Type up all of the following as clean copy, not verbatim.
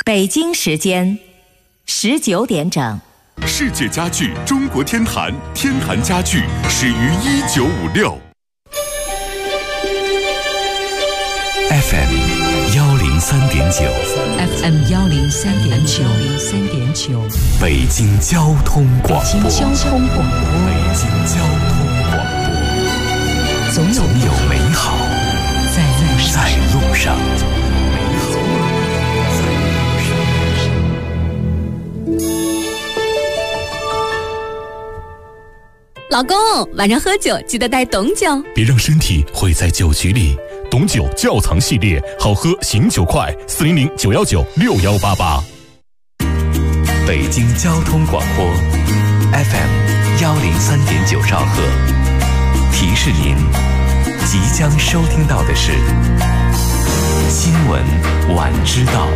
北京时间19点整。 世界家具中国天坛，天坛家具始于1956。 FM 103.9，FM 103.9， 北京交通广播， 北京交通广播，总有美好在路上。 老公，晚上喝酒记得带董酒， 别让身体毁在酒局里。董酒窖藏系列，好喝醒酒快，400-919-6188。 北京交通广播 FM 103.9兆赫，提示您即将收听到的是新闻晚知道。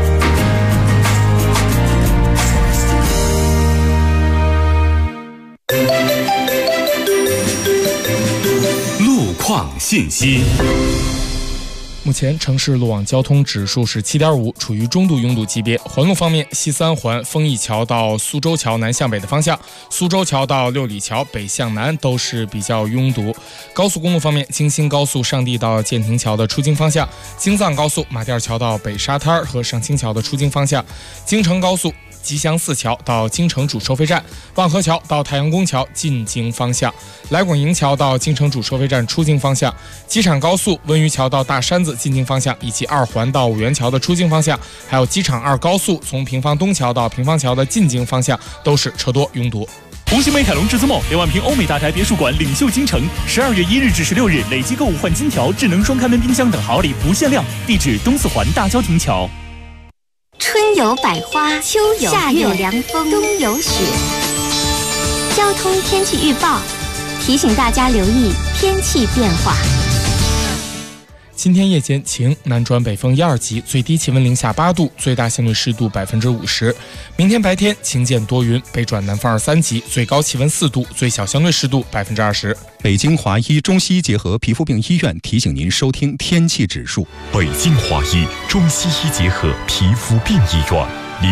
路况信息。 目前城市路网交通指数是 7.5， 处于中度拥堵级别。环路方面，西三环丰益桥到苏州桥南向北的方向，苏州桥到六里桥北向南都是比较拥堵。高速公路方面，京新高速上地到建亭桥的出京方向，京藏高速马甸桥到北沙滩和上清桥的出京方向，京承高速吉祥寺桥到京城主收费站，望河桥到太阳宫桥进京方向，来广营桥到京城主收费站出京方向，机场高速温榆桥到大山子进京方向，以及二环到五元桥的出京方向，还有机场二高速从平房东桥到平房桥的进京方向都是车多拥堵。 红星美凯龙至尊梦2万平欧美大宅别墅馆领袖京城，12月1日至16日累计购物换金条、智能双开门冰箱等好礼不限量，地址东四环大郊亭桥。 春有百花，秋有夏有凉风，冬有雪。交通天气预报提醒大家留意天气变化。 今天夜间晴，南转北风1、2级，最低气温零下8度，最大相对湿度50%。明天白天晴间多云，北转南风2、3级，最高气温4度，最小相对湿度20%。 北京华医中西医结合皮肤病医院提醒您收听天气指数。 北京华医中西医结合皮肤病医院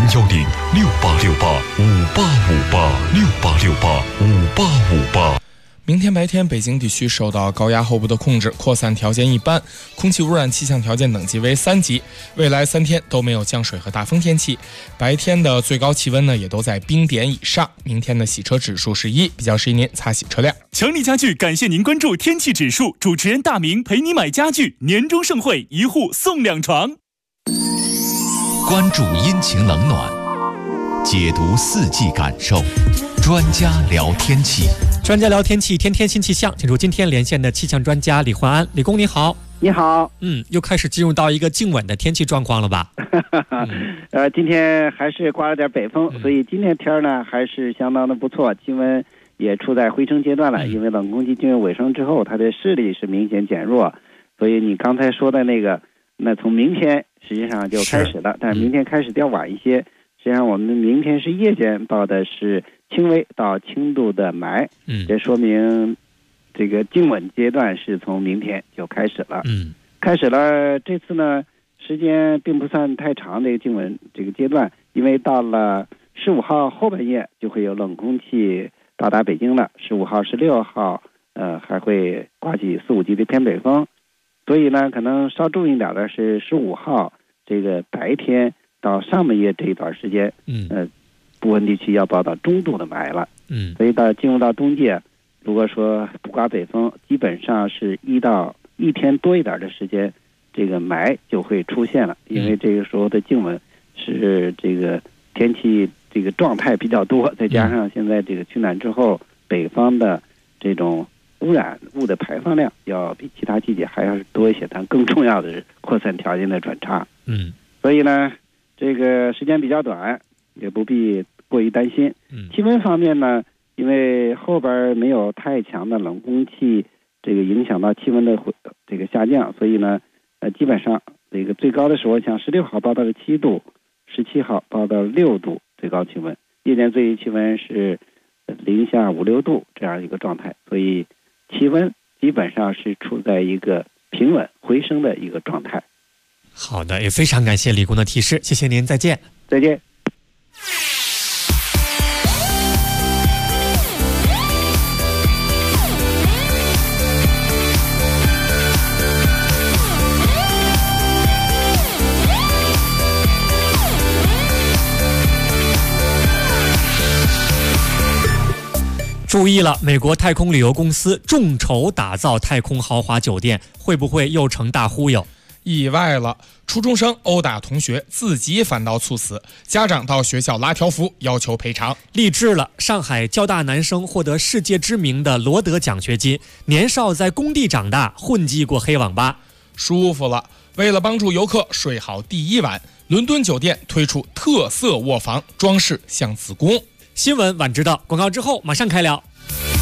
，010-6868-5858，6868-5858。 明天白天，北京地区受到高压后部的控制，扩散条件一般，空气污染气象条件等级为3级。未来3天都没有降水和大风天气，白天的最高气温呢也都在冰点以上。明天的洗车指数是1，比较适宜您擦洗车辆。 强力家具感谢您关注天气指数，主持人大明陪你买家具，年终盛会1户送2床。 关注阴晴冷暖，解读四季感受，专家聊天气。 专家聊天气，天天新气象。请出今天连线的气象专家李焕安。李工你好。 你好。 又开始进入到一个静稳的天气状况了吧？ 今天还是刮了点北风，所以今天天呢还是相当的不错，气温也处在回升阶段了。因为冷空气进入尾声之后，它的势力是明显减弱，所以你刚才说的那个，那从明天实际上就开始了，但是明天开始比较晚一些。实际上我们明天是夜间报的是轻微到轻度的霾，这说明这个静稳阶段是从明天就开始了。开始了，这次呢时间并不算太长的静稳这个阶段，因为到了15号后半夜就会有冷空气到达北京了，15号、16号还会刮起4、5级的偏北风，所以呢可能稍注意一点的是15号这个白天到上半夜这一段时间，部分地区要报到中度的霾了。所以进入到冬季，如果说不刮北风，基本上是一天多一点的时间，这个霾就会出现了。因为这个时候的静稳是这个天气这个状态比较多，再加上现在这个取暖之后，北方的这种污染物的排放量要比其他季节还要多一些，但更重要的是扩散条件的转差。所以呢这个时间比较短，也不必过于担心。气温方面呢，因为后边没有太强的冷空气这个影响到气温的这个下降，所以呢基本上这个最高的时候像16号报到了7度，17号报到6度最高气温，夜间最低气温是零下5、6度这样一个状态，所以气温基本上是处在一个平稳回升的一个状态。 好的，也非常感谢李工的提示，谢谢您，再见。 再见。 注意了，美国太空旅游公司众筹打造太空豪华酒店，会不会又成大忽悠？ 意外了，初中生殴打同学，自己反倒猝死，家长到学校拉条幅要求赔偿。 励志了，上海交大男生获得世界知名的罗德奖学金，年少在工地长大，混迹过黑网吧。 舒服了，为了帮助游客睡好第一晚，伦敦酒店推出特色卧房，装饰像子宫。 新闻晚知道，广告之后马上开聊。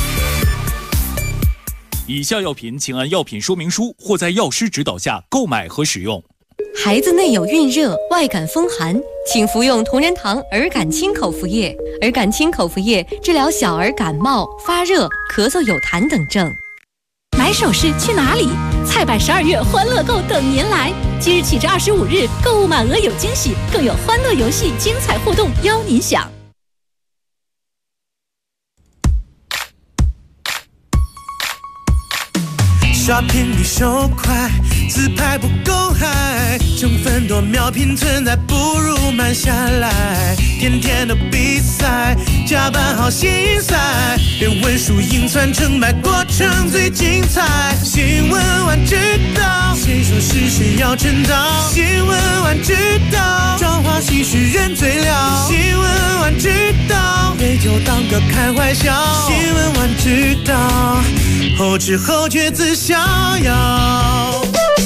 以下药品请按药品说明书或在药师指导下购买和使用。 孩子内有孕热、外感风寒，请服用同仁堂儿感清口服液。儿感清口服液治疗小儿感冒、发热、咳嗽有痰等症。 买首饰去哪里？菜百12月欢乐购等您来！即日起至25日，购物满额有惊喜，更有欢乐游戏、精彩互动邀您享。 刷屏率手快，自拍不够嗨，成分多秒拼存在，不如慢下来。天天的比赛，加班好心塞，连文书硬传成败，过程最精彩。新闻晚知道，谁说是谁要称道？新闻晚知道，朝花夕拾人最了。新闻晚知道，对就当个开怀笑。新闻晚知道，后知后觉自逍遥。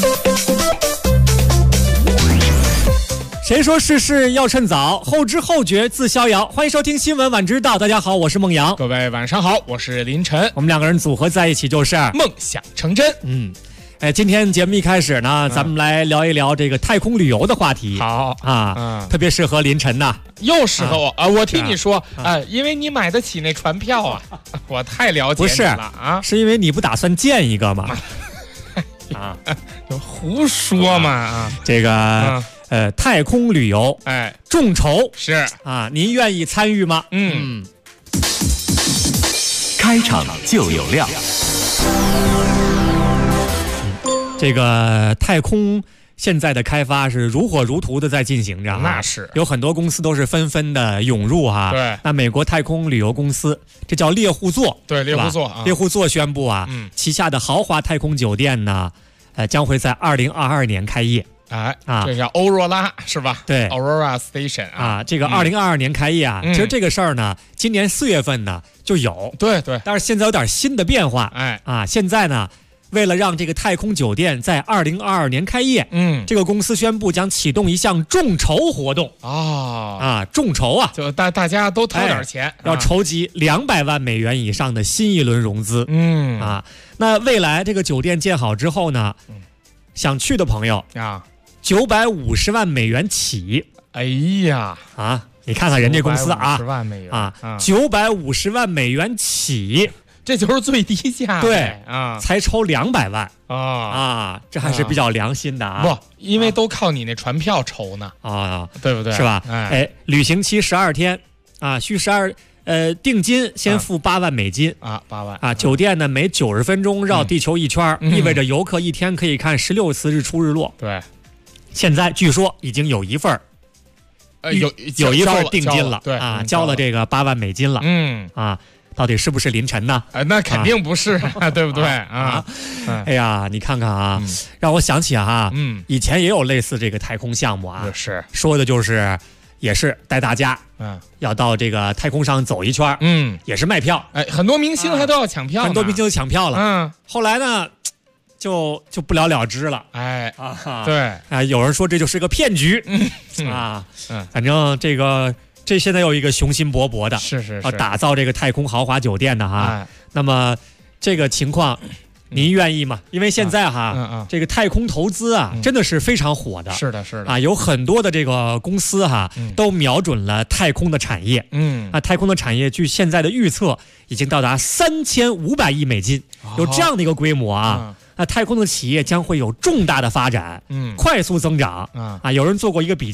谁说事事要趁早，后知后觉自逍遥。欢迎收听新闻晚知道，大家好，我是孟阳。 各位晚上好，我是林晨。 我们两个人组合在一起就是梦想成真。 今天节目一开始呢，咱们来聊一聊这个太空旅游的话题。 好啊，特别适合林晨呐， 又适合我啊！我听你说，因为你买得起那船票啊，我太了解你了啊！ 是因为你不打算建一个吗？ 啊，胡说嘛啊！ 这个太空旅游，众筹是啊，您愿意参与吗？ 开场就有料。 这个太空现在的开发是如火如荼的在进行着， 那是有很多公司都是纷纷的涌入哈。 对， 那美国太空旅游公司，这叫猎户座， 对，猎户座啊， 猎户座宣布啊，旗下的豪华太空酒店呢，将会在2022年开业。 这叫欧若拉是吧？ 对 ，Aurora Station 啊， 这个2022年开业啊，其实这个事儿呢，今年4月份呢就有， 对， 但是现在有点新的变化，现在呢，为了让这个太空酒店在2022年开业，这个公司宣布将启动一项众筹活动众筹啊， 就大家都掏点钱， 要筹集200万美元以上的新一轮融资，那未来这个酒店建好之后呢，想去的朋友啊，950万美元起。 哎呀你看看人家公司啊 ，950万美元 950万美元起， 这就是最低价。 对才抽200万这还是比较良心的啊。 不，因为都靠你那船票筹呢对不对？ 是吧？旅行期12天需定金先付8万美金 8万酒店呢每90分钟绕地球一圈，意味着游客一天可以看16次日出日落。 对， 现在据说已经有一份有一份定金了， 对交了这个8万美金了。到底是不是林晨呢？ 那肯定不是对不对哎呀，你看看让我想起以前也有类似这个太空项目是说的就是也是带大家要到这个太空上走一圈，也是卖票， 很多明星还都要抢票， 很多明星都抢票了，后来呢就不了了之了， 对有人说这就是个骗局，反正这现在有一个雄心勃勃的， 是要打造这个太空豪华酒店的那么这个情况您愿意吗？因为现在这个太空投资真的是非常火的， 是的有很多的这个公司都瞄准了太空的产业，太空的产业据现在的预测已经到达3500亿美金，有这样的一个规模那太空的企业将会有重大的发展，快速增长有人做过一个比较，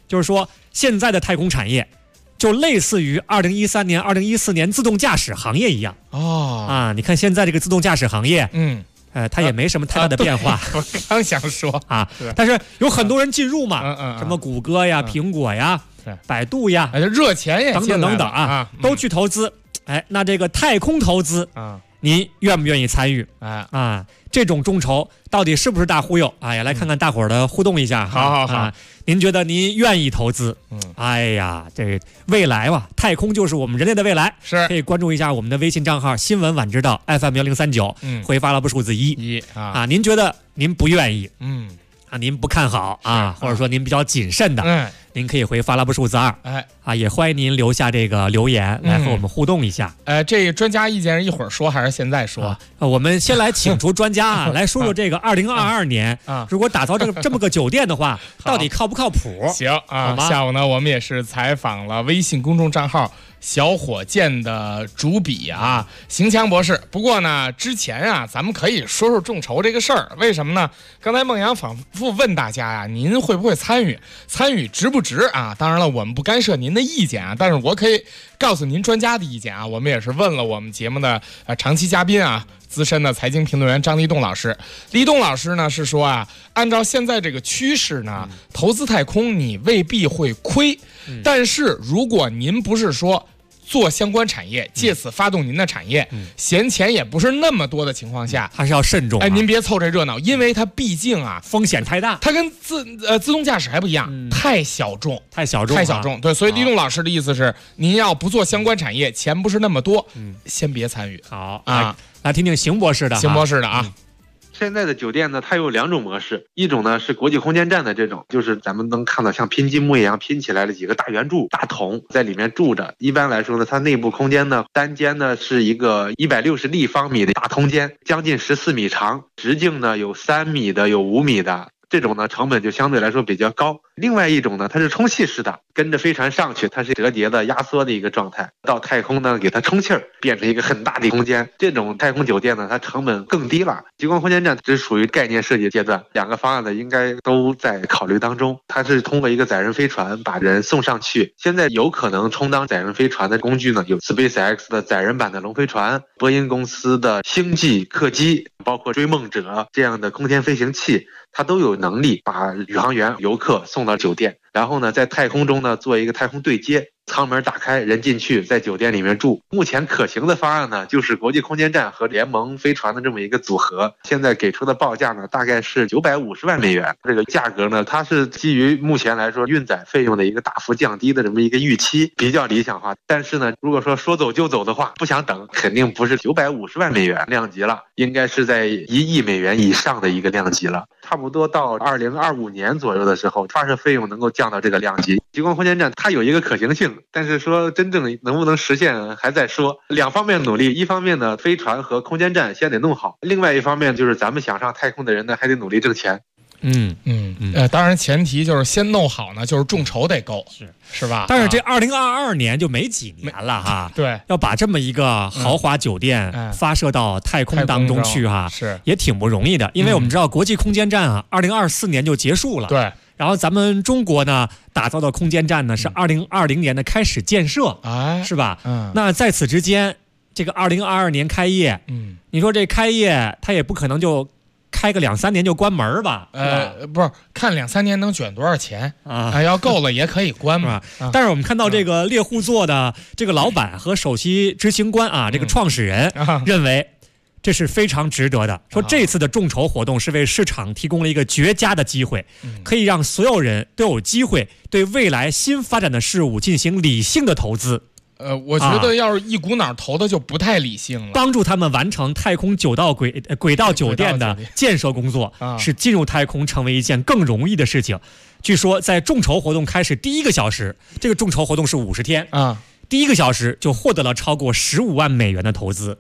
就是说现在的太空产业就类似于2013年、2014年自动驾驶行业一样你看现在这个自动驾驶行业，它也没什么太大的变化。 我刚想说但是有很多人进入嘛，什么谷歌呀、苹果呀、百度呀， 热钱也等等等等都去投资。那这个太空投资您愿不愿意参与？这种众筹到底是不是大忽悠？也来看看大伙儿的互动一下。 好， 您觉得您愿意投资？这未来吧，太空就是我们人类的未来， 是可以关注一下我们的微信账号新闻晚知道 FM1039，回发了不数字1您觉得您不愿意？您不看好或者说您比较谨慎的，您可以回发拉布数字2。也欢迎您留下这个留言来和我们互动一下。 这专家意见是一会儿说还是现在说？ 我们先来请出专家来说说这个2022年如果打造这么个酒店的话，到底靠不靠谱？ 行下午呢，我们也是采访了微信公众账号小火箭的主笔邢强博士。不过呢，之前咱们可以说说众筹这个事儿。为什么呢？刚才孟阳反复问大家您会不会参与值不值当然了，我们不干涉您的意见但是我可以告诉您专家的意见我们也是问了我们节目的长期嘉宾资深的财经评论员张立栋老师。立栋老师呢是说按照现在这个趋势呢，投资太空你未必会亏，但是如果您不是说做相关产业，借此发动您的产业，闲钱也不是那么多的情况下， 还是要慎重。 您别凑这热闹，因为它毕竟风险太大， 它跟自动驾驶还不一样，太小众。对，所以立栋老师的意思是，您要不做相关产业，钱不是那么多，先别参与。 好来听听邢博士的。 现在的酒店呢，它有2种模式，一种呢是国际空间站的这种，就是咱们能看到像拼积木一样拼起来的几个大圆柱、大桶在里面住着。一般来说呢，它内部空间呢，单间呢是一个160立方米的大空间，将近14米长，直径呢有3米的，有5米的。这种呢成本就相对来说比较高。另外一种呢，它是充气式的，跟着飞船上去，它是折叠的、压缩的一个状态，到太空呢给它充气儿，变成一个很大的空间。这种太空酒店呢，它成本更低了。极光空间站只属于概念设计阶段，2个方案呢应该都在考虑当中。它是通过一个载人飞船把人送上去，现在有可能充当载人飞船的工具呢，有 SpaceX 的载人版的龙飞船，波音公司的星际客机，包括追梦者这样的空天飞行器，它都有能力把宇航员、游客送到酒店，然后呢，在太空中呢做一个太空对接，舱门打开，人进去，在酒店里面住。目前可行的方案呢，就是国际空间站和联盟飞船的这么一个组合。现在给出的报价呢，大概是950万美元。这个价格呢，它是基于目前来说运载费用的一个大幅降低的这么一个预期，比较理想化。但是呢，如果说走就走的话，不想等，肯定不是950万美元量级了，应该是在1亿美元以上的一个量级了。差不多到2025年左右的时候，发射费用能够降到这个量级。极光空间站它有一个可行性，但是说真正能不能实现还在说。2方面努力，一方面呢，飞船和空间站先得弄好，另外一方面就是咱们想上太空的人呢，还得努力挣钱。 当然前提就是先弄好呢，就是众筹得够，是吧？ 但是这2022年就没几年了对， 要把这么一个豪华酒店发射到太空当中去是也挺不容易的，因为我们知道国际空间站2024年就结束了， 对。 然后咱们中国呢打造的空间站呢是2020年的开始建设，是吧？那在此之间，这个2022年开业，你说这开业它也不可能就开个2-3年就关门吧？ 不是，看2-3年能卷多少钱要够了也可以关嘛。 但是我们看到这个猎户座的这个老板和首席执行官这个创始人认为这是非常值得的，说这次的众筹活动是为市场提供了一个绝佳的机会，可以让所有人都有机会对未来新发展的事物进行理性的投资。 我觉得要是一股脑投的就不太理性了。 帮助他们完成太空轨道酒店的建设工作，使进入太空成为一件更容易的事情。据说在众筹活动开始第1个小时，这个众筹活动是50天第1个小时就获得了超过15万美元的投资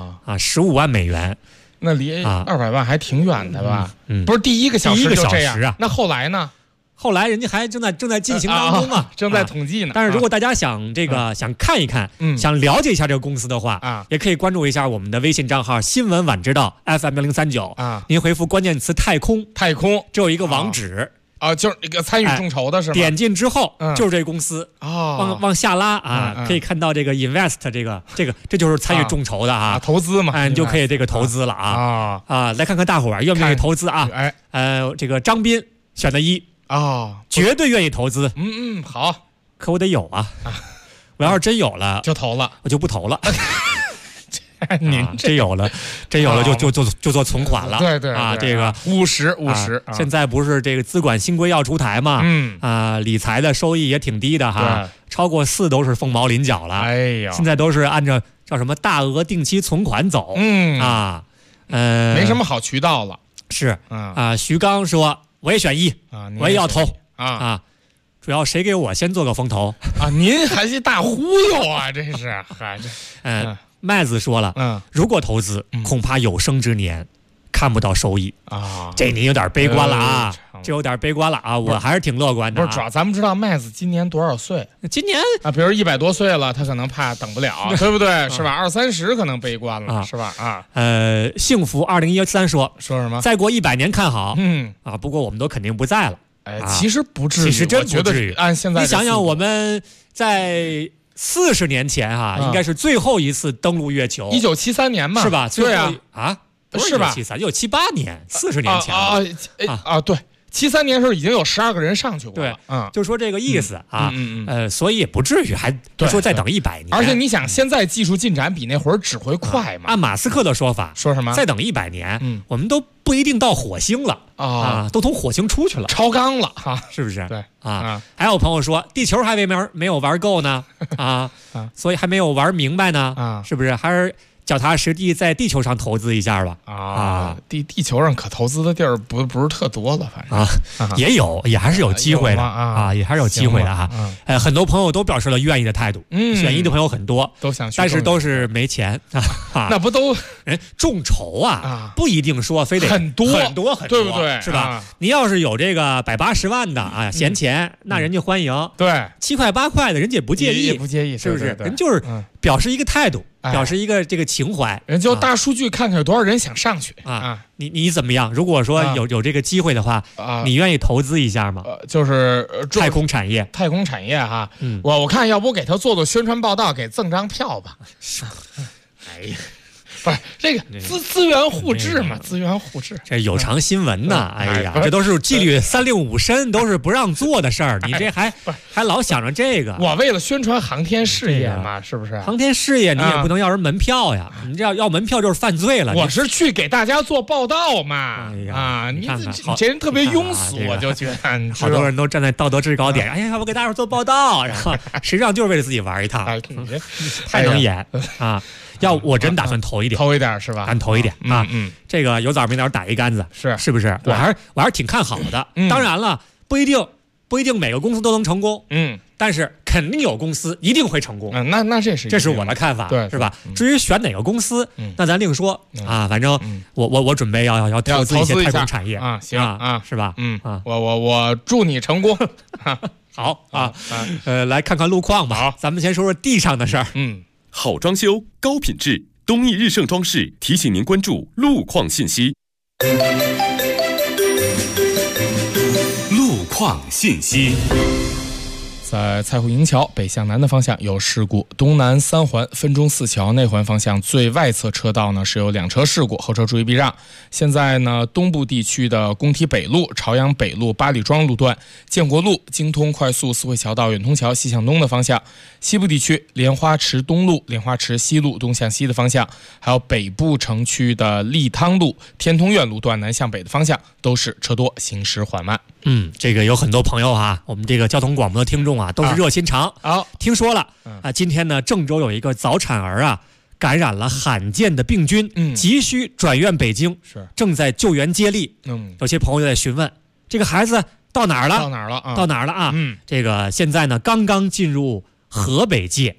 15万美元， 那离200万还挺远的吧？不是第1个小时就这样那后来呢？ 后来人家还正在进行当中嘛， 正在统计呢。 但是如果大家想想看一看，想了解一下这个公司的话也可以关注一下我们的微信账号新闻晚知道 FM1039您回复关键词太空， 只有一个网址就是那个参与众筹的是吗？ 点进之后就是这公司往下拉啊， 可以看到这个 invest 这就是参与众筹的啊， 投资嘛， 你就可以这个投资了啊，来看看大伙儿愿不愿意投资啊？这个张斌选的1绝对愿意投资。 好， 可我得有啊，我要是真有了就投了， 我就不投了。 您真有了就做存款了。 对这个务实。 现在不是这个资管新规要出台嘛？理财的收益也挺低的哈，超过4都是凤毛麟角了。 哎呀， 现在都是按照叫什么大额定期存款走。 没什么好渠道了。 是徐刚说我也选1我也要投主要谁给我先做个风投您还是大忽悠啊，这是麦子说了，如果投资，恐怕有生之年看不到收益这您有点悲观了啊，这有点悲观了啊，我还是挺乐观的。 不是，主要咱们知道麦子今年多少岁？ 今年比如100多岁了，他可能怕等不了，对不对？是吧？20、30可能悲观了，是吧？ 幸福2013说什么？ 再过100年看好，不过我们都肯定不在了。 其实不至于， 其实真不至于。 按现在你想想，我们在40年前应该是最后一次登陆月球 ，1973年嘛， 是吧？ 对不是吧？1978年，40年前对，73年的时候已经有12个人上去过了， 就说这个意思所以也不至于还说再等100年。 而且你想，现在技术进展比那会儿只会快嘛？ 按马斯克的说法， 说什么？ 再等100年，我们都不一定到火星了都从火星出去了， 超纲了是不是？ 对还有朋友说，地球还没有玩够呢所以还没有玩明白呢是不是？还是脚踏实地在地球上投资一下吧地球上可投资的地儿不是特多了，反正也还是有机会的也还是有机会的很多朋友都表示了愿意的态度，选1的朋友很多， 都想去， 但是都是没钱那不都人众筹不一定说非得很多，对不对？ 是吧？你要是有这个180万的闲钱，那人家欢迎。 对 ，7块8块的人家也不介意，是不是？人就是表示一个态度，表示一个这个情怀。 人就大数据看看有多少人想上去你怎么样？如果说有这个机会的话你愿意投资一下吗？ 就是太空产业我看要不给他做宣传报道，给赠张票吧。哎呀，不是这个资源互质嘛？资源互质， 这有偿新闻呢？哎呀，这都是纪律365申，都是不让做的事儿。你这还老想着这个？ 我为了宣传航天事业嘛，是不是？ 航天事业你也不能要人门票呀！你这要门票就是犯罪了。 我是去给大家做报道嘛！你这人特别庸俗，我就觉得好多人都站在道德制高点。哎呀，我给大伙做报道，然后实际上就是为了自己玩一趟。太能演要我真打算投一点是吧？ 咱投一点这个有枣没枣打一竿子，是不是？我还是挺看好的。当然了，不一定每个公司都能成功，但是肯定有公司一定会成功。 那这是我的看法， 对， 是吧？至于选哪个公司，那咱另说反正我准备要投资一些太空产业行是吧？ 我祝你成功。 好来看看路况吧。咱们先说说地上的事儿。 好装修，高品质，东义日盛装饰提醒您关注路况信息。路况信息。 在蔡户营桥北向南的方向有事故，东南3环分钟4桥内环方向最外侧车道呢是有2车事故，后车注意避让。现在呢，东部地区的工体北路、朝阳北路、八里庄路段、建国路、京通快速四惠桥到远通桥西向东的方向；西部地区莲花池东路、莲花池西路东向西的方向，还有北部城区的利汤路、天通苑路段南向北的方向，都是车多，行驶缓慢。 这个有很多朋友我们这个交通广播的听众都是热心肠听说了今天呢，郑州有一个早产儿感染了罕见的病菌，急需转院北京，正在救援接力。有些朋友在询问这个孩子到哪儿了？这个现在呢刚刚进入河北界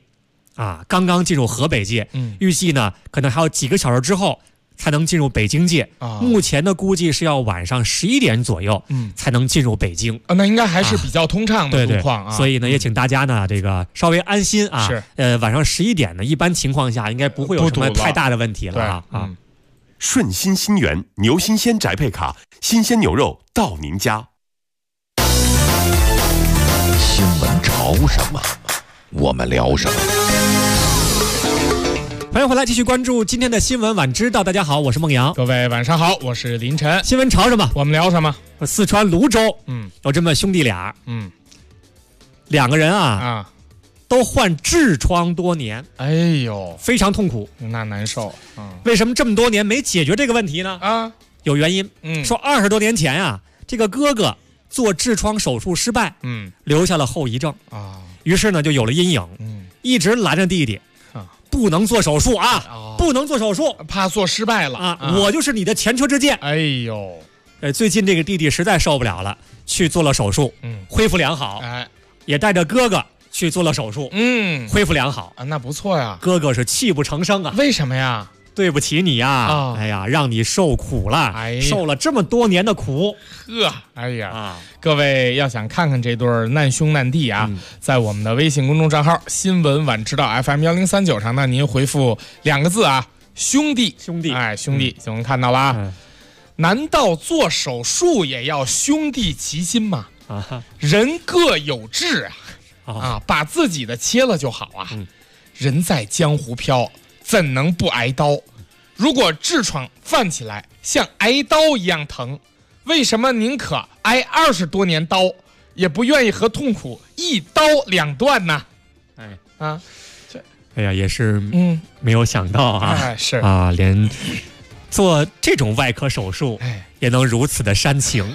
预计呢可能还有几个小时之后才能进入北京界目前的估计是要晚上11点左右才能进入北京那应该还是比较通畅的路况所以呢也请大家呢这个稍微安心晚上11点呢一般情况下应该不会有什么太大的问题了顺心新源牛新鲜宅配卡，新鲜牛肉到您家。 什么？我们聊什么？ 欢迎回来，继续关注今天的新闻晚知道。大家好，我是孟阳。 各位晚上好，我是林晨。 新闻潮什么？ 我们聊什么？ 四川泸州，有这么兄弟俩，两个人啊，都患痔疮多年， 哎呦， 非常痛苦， 那难受。 为什么这么多年没解决这个问题呢？有原因。说20多年前啊，这个哥哥做痔疮手术失败，留下了后遗症啊，于是呢就有了阴影，一直拦着弟弟。不能做手术啊！不能做手术， 怕做失败了啊！我就是你的前车之鉴。 哎呦， 最近这个弟弟实在受不了了，去做了手术，恢复良好。也带着哥哥去做了手术，恢复良好啊，那不错呀。 哥哥是泣不成声啊！ 为什么呀？ 对不起你呀！哎呀，让你受苦了，受了这么多年的苦。 哎呀，各位要想看看这对难兄难弟啊，在我们的微信公众账号新闻晚知道 FM1039上呢，您回复2个字啊，兄弟， 兄弟， 哎，兄弟，就能看到了啊。难道做手术也要兄弟齐心吗？人各有志啊，把自己的切了就好啊。人在江湖飘，怎能不挨刀？如果痔疮犯起来像挨刀一样疼，为什么宁可挨20多年刀，也不愿意和痛苦一刀两断呢？ 哎呀，也是没有想到啊， 是啊，连做这种外科手术也能如此的煽情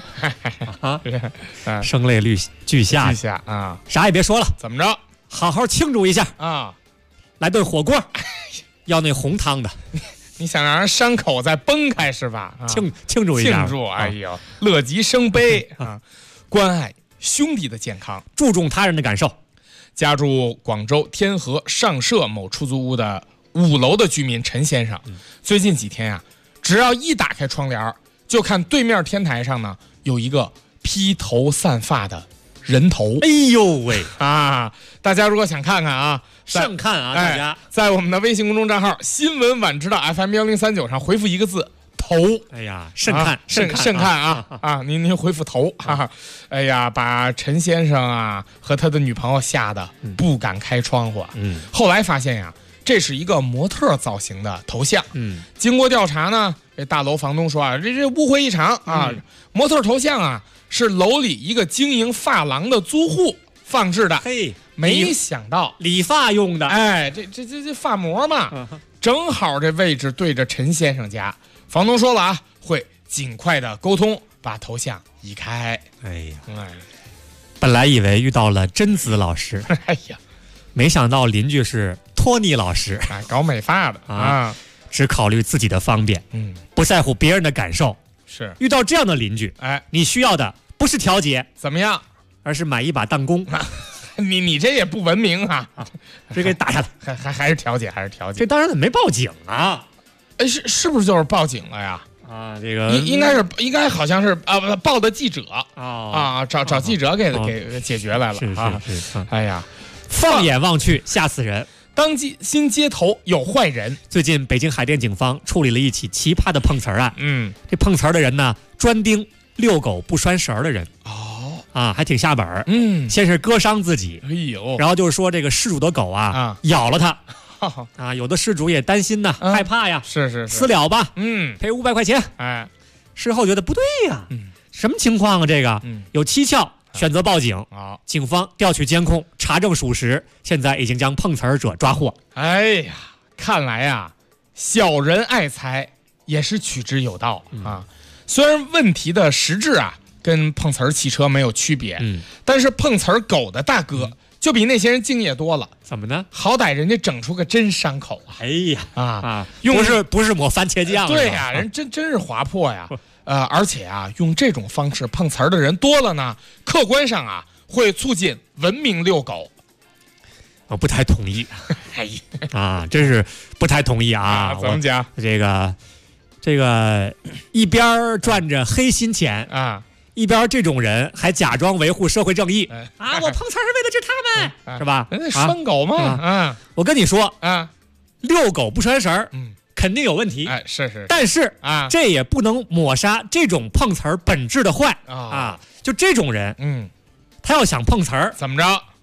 声泪俱下啊！ 啥也别说了， 怎么着？ 好好庆祝一下啊！ 来顿火锅，要那红汤的。 你想让人伤口再崩开是吧？ 庆祝一下， 庆祝！哎呦，乐极生悲啊！关爱兄弟的健康， 注重他人的感受。 家住广州天河上社某出租屋的5楼的居民陈先生，最近几天啊，只要一打开窗帘，就看对面天台上呢有一个披头散发的人头。 哎呦喂啊！大家如果想看看啊， 上看啊，大家在我们的微信公众账号新闻晚知道 FM1039上回复1个字头。 哎呀，慎看啊！您回复头啊！哎呀，把陈先生啊和他的女朋友吓得不敢开窗户。后来发现呀，这是一个模特造型的头像。经过调查呢，这大楼房东说啊，这误会一场啊，模特头像啊是楼里一个经营发廊的租户放置的。 嘿， 没想到理发用的。 哎，这发膜嘛，正好这位置对着陈先生家。房东说了啊，会尽快的沟通，把头像移开。 哎呀，本来以为遇到了贞子老师， 哎呀， 没想到邻居是托尼老师， 搞美发的啊， 只考虑自己的方便，不在乎别人的感受。 是遇到这样的邻居，你需要的不是调解， 怎么样， 而是买一把弹弓。 你这也不文明啊！ 这给打下来， 还是调解， 这当然没报警啊！ 哎，是不是就是报警了呀？ 啊，这个应该好像是报的记者找记者给解决来了啊！ 是， 哎呀， 放眼望去吓死人！ 当今街头有坏人。 最近北京海淀警方处理了一起奇葩的碰瓷儿案。这碰瓷儿的人呢，专盯遛狗不拴绳的人。还挺下本。先是割伤自己， 哎呦， 然后就是说这个失主的狗咬了他。有的失主也担心呢，害怕呀， 是私了吧，赔500块钱。事后觉得不对呀，什么情况啊？这个有蹊跷，选择报警。警方调取监控，查证属实，现在已经将碰瓷儿者抓获。 哎呀，看来呀，小人爱财也是取之有道啊。虽然问题的实质啊跟碰瓷儿汽车没有区别，但是碰瓷儿狗的大哥就比那些人敬业多了。 怎么呢？ 好歹人家整出个真伤口啊！ 哎呀不是抹番茄酱。 对呀，人真是划破呀。而且啊，用这种方式碰瓷儿的人多了呢，客观上啊会促进文明遛狗。 我不太同意。真是不太同意啊！ 怎么讲？ 这个一边赚着黑心钱啊， 一边这种人还假装维护社会正义啊！我碰瓷儿是为了治他们，是吧？ 拴狗嘛， 我跟你说遛狗不拴绳肯定有问题， 是， 但是这也不能抹杀这种碰瓷儿本质的坏啊！就这种人，他要想碰瓷儿， 怎么着？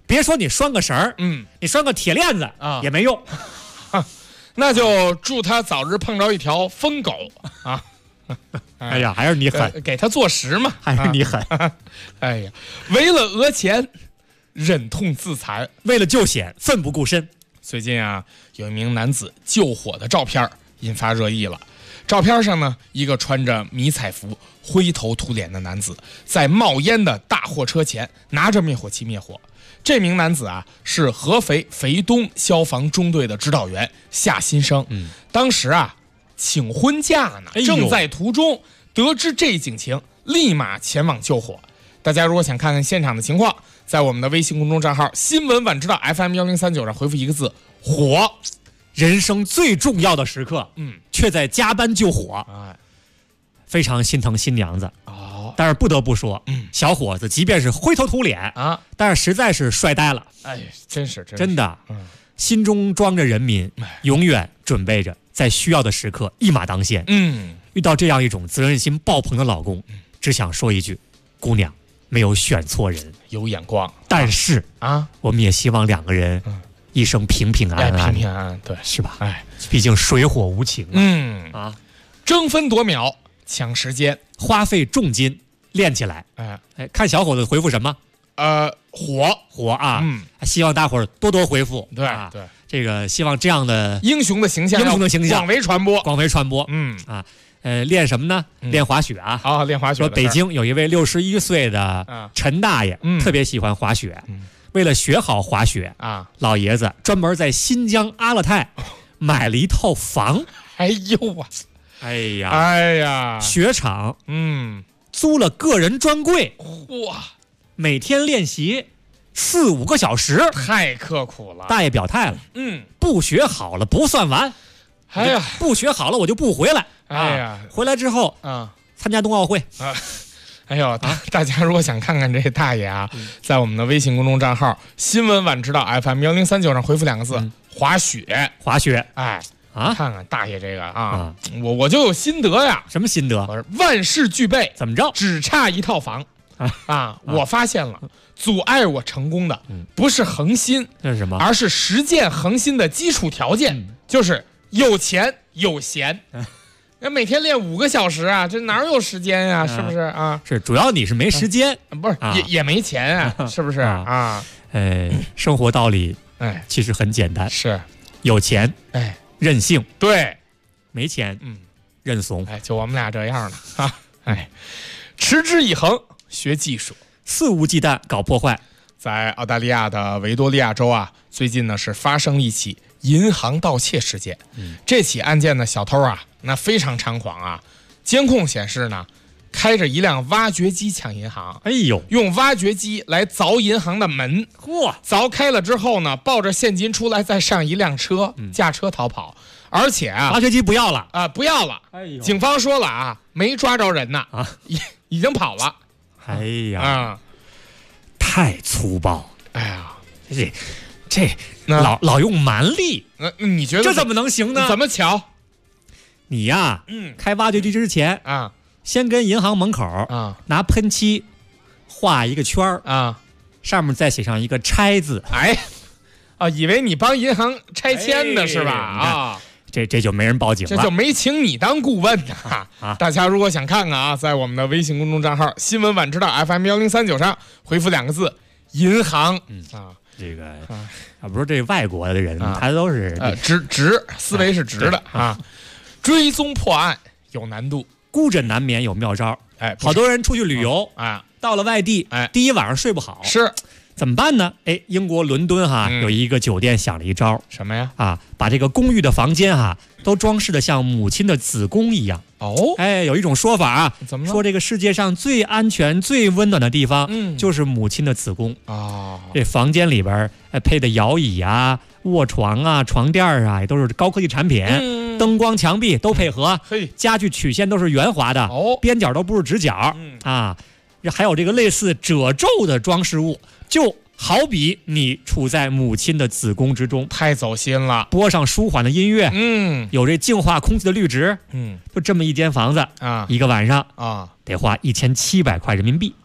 别说你拴个绳儿，你拴个铁链子啊也没用。 那就祝他早日碰着一条疯狗啊！ 哎呀，还是你狠， 给他做食嘛， 还是你狠。 哎呀，为了讹钱，忍痛自残， 为了救险，奋不顾身。 最近啊，有一名男子救火的照片引发热议了。照片上呢，一个穿着迷彩服、灰头土脸的男子在冒烟的大货车前拿着灭火器灭火。这名男子啊，是合肥肥东消防中队的指导员夏新生。当时啊，请婚假呢，正在途中，得知这一警情，立马前往救火。大家如果想看看现场的情况，在我们的微信公众账号新闻晚知道 FM1039上回复一个字“火”。 人生最重要的时刻，却在加班救火，非常心疼新娘子。但是不得不说，小伙子即便是灰头土脸啊，但是实在是帅呆了。 哎， 真的，心中装着人民，永远准备着在需要的时刻一马当先。遇到这样一种责任心爆棚的老公，只想说一句：姑娘没有选错人， 有眼光。 但是啊，我们也希望两个人一生平平安安， 平平安安，对， 是吧？哎，毕竟水火无情啊， 争分夺秒，抢时间， 花费重金练起来。哎，看小伙子回复什么？火啊！希望大伙儿多多回复。 对， 这个希望这样的英雄的形象广为传播。 练什么呢？练滑雪啊！ 练滑雪。 说北京有一位61岁的陈大爷，特别喜欢滑雪。为了学好滑雪啊，老爷子专门在新疆阿勒泰买了一套房。 哎呦啊！ 哎呀！雪场租了个人专柜。 哇！ 每天练习4-5个小时， 太刻苦了。 大爷表态了，不学好了不算完。 哎呀， 不学好了我就不回来。 哎呀， 回来之后参加冬奥会啊。哎呦，大家如果想看看这大爷啊，在我们的微信公众账号新闻晚知道 FM1039上回复2个字滑雪。哎看看大爷这个啊，我就有心得呀。 什么心得？ 我说万事俱备， 怎么着？ 只差一套房我发现了，阻碍我成功的不是恒心， 这是什么？ 而是实践恒心的基础条件，就是有钱有闲。每天练5个小时啊，这哪有时间呀？是不是啊？ 是，主要你是没时间， 不是也没钱啊？是不是啊？ 生活道理其实很简单， 是有钱任性， 对， 没钱认怂。 就我们俩这样的啊！持之以恒学技术， 肆无忌惮搞破坏。 在澳大利亚的维多利亚州啊，最近呢是发生了一起银行盗窃事件。这起案件的小偷啊，那非常猖狂啊！监控显示呢，开着一辆挖掘机抢银行。 哎呦， 用挖掘机来凿银行的门。凿开了之后呢，抱着现金出来，再上一辆车，驾车逃跑。而且啊， 挖掘机不要了不要了。 哎呦， 警方说了啊，没抓着人呢已经跑了。 哎呀太粗暴！ 哎呀， 这老用蛮力， 你觉得这怎么能行呢？ 怎么巧？ 你呀，开挖掘机之前先跟银行门口拿喷漆画一个圈上面再写上一个拆字。 以为你帮银行拆迁的是吧？ 这就没人报警了， 这就没请你当顾问呢。大家如果想看看在我们的微信公众账号新闻晚知道 FM1039上回复2个字银行这个不是这外国的人他都是直思维是直的追踪破案有难度， 孤枕难眠有妙招。好多人出去旅游到了外地第一晚上睡不好， 是怎么办呢？英国伦敦有一个酒店想了一招， 什么呀？ 把这个公寓的房间都装饰的像母亲的子宫一样。有一种说法怎么说这个世界上最安全最温暖的地方就是母亲的子宫。这房间里边配的摇椅卧床床垫也都是高科技产品，灯光墙壁都配合，家具曲线都是圆滑的，边角都不是直角还有这个类似褶皱的装饰物，就好比你处在母亲的子宫之中。 太走心了。 播上舒缓的音乐，有这净化空气的滤纸，就这么一间房子一个晚上得花1700块人民币。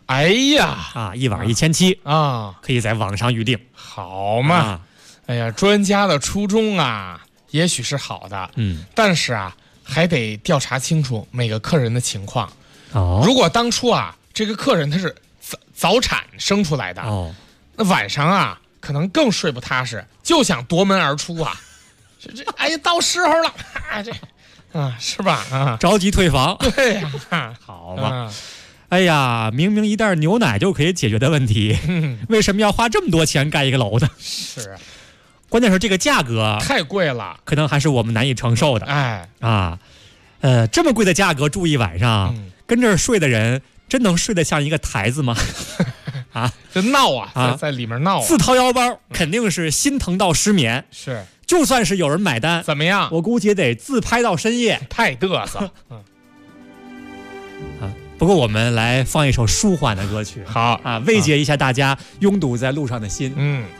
哎呀啊，1晚1700啊，可以在网上预定。 好嘛，哎呀，专家的初衷啊，也许是好的，但是啊，还得调查清楚每个客人的情况。如果当初啊，这个客人他是早产生出来的，那晚上啊，可能更睡不踏实，就想夺门而出啊。哎呀，到时候了是吧？啊， 着急退房。 对呀， 好吧。哎呀，明明一袋牛奶就可以解决的问题，为什么要花这么多钱盖一个楼呢？ 是， 关键是这个价格太贵了， 可能还是我们难以承受的。 哎啊，这么贵的价格住一晚上，跟这儿睡的人真能睡得像一个台子吗？啊， 这闹啊，在里面闹啊， 自掏腰包，肯定是心疼到失眠。 是， 就算是有人买单， 怎么样？ 我估计也得自拍到深夜， 太嘚瑟。 不过我们来放一首舒缓的歌曲， 好啊，慰藉一下大家拥堵在路上的心。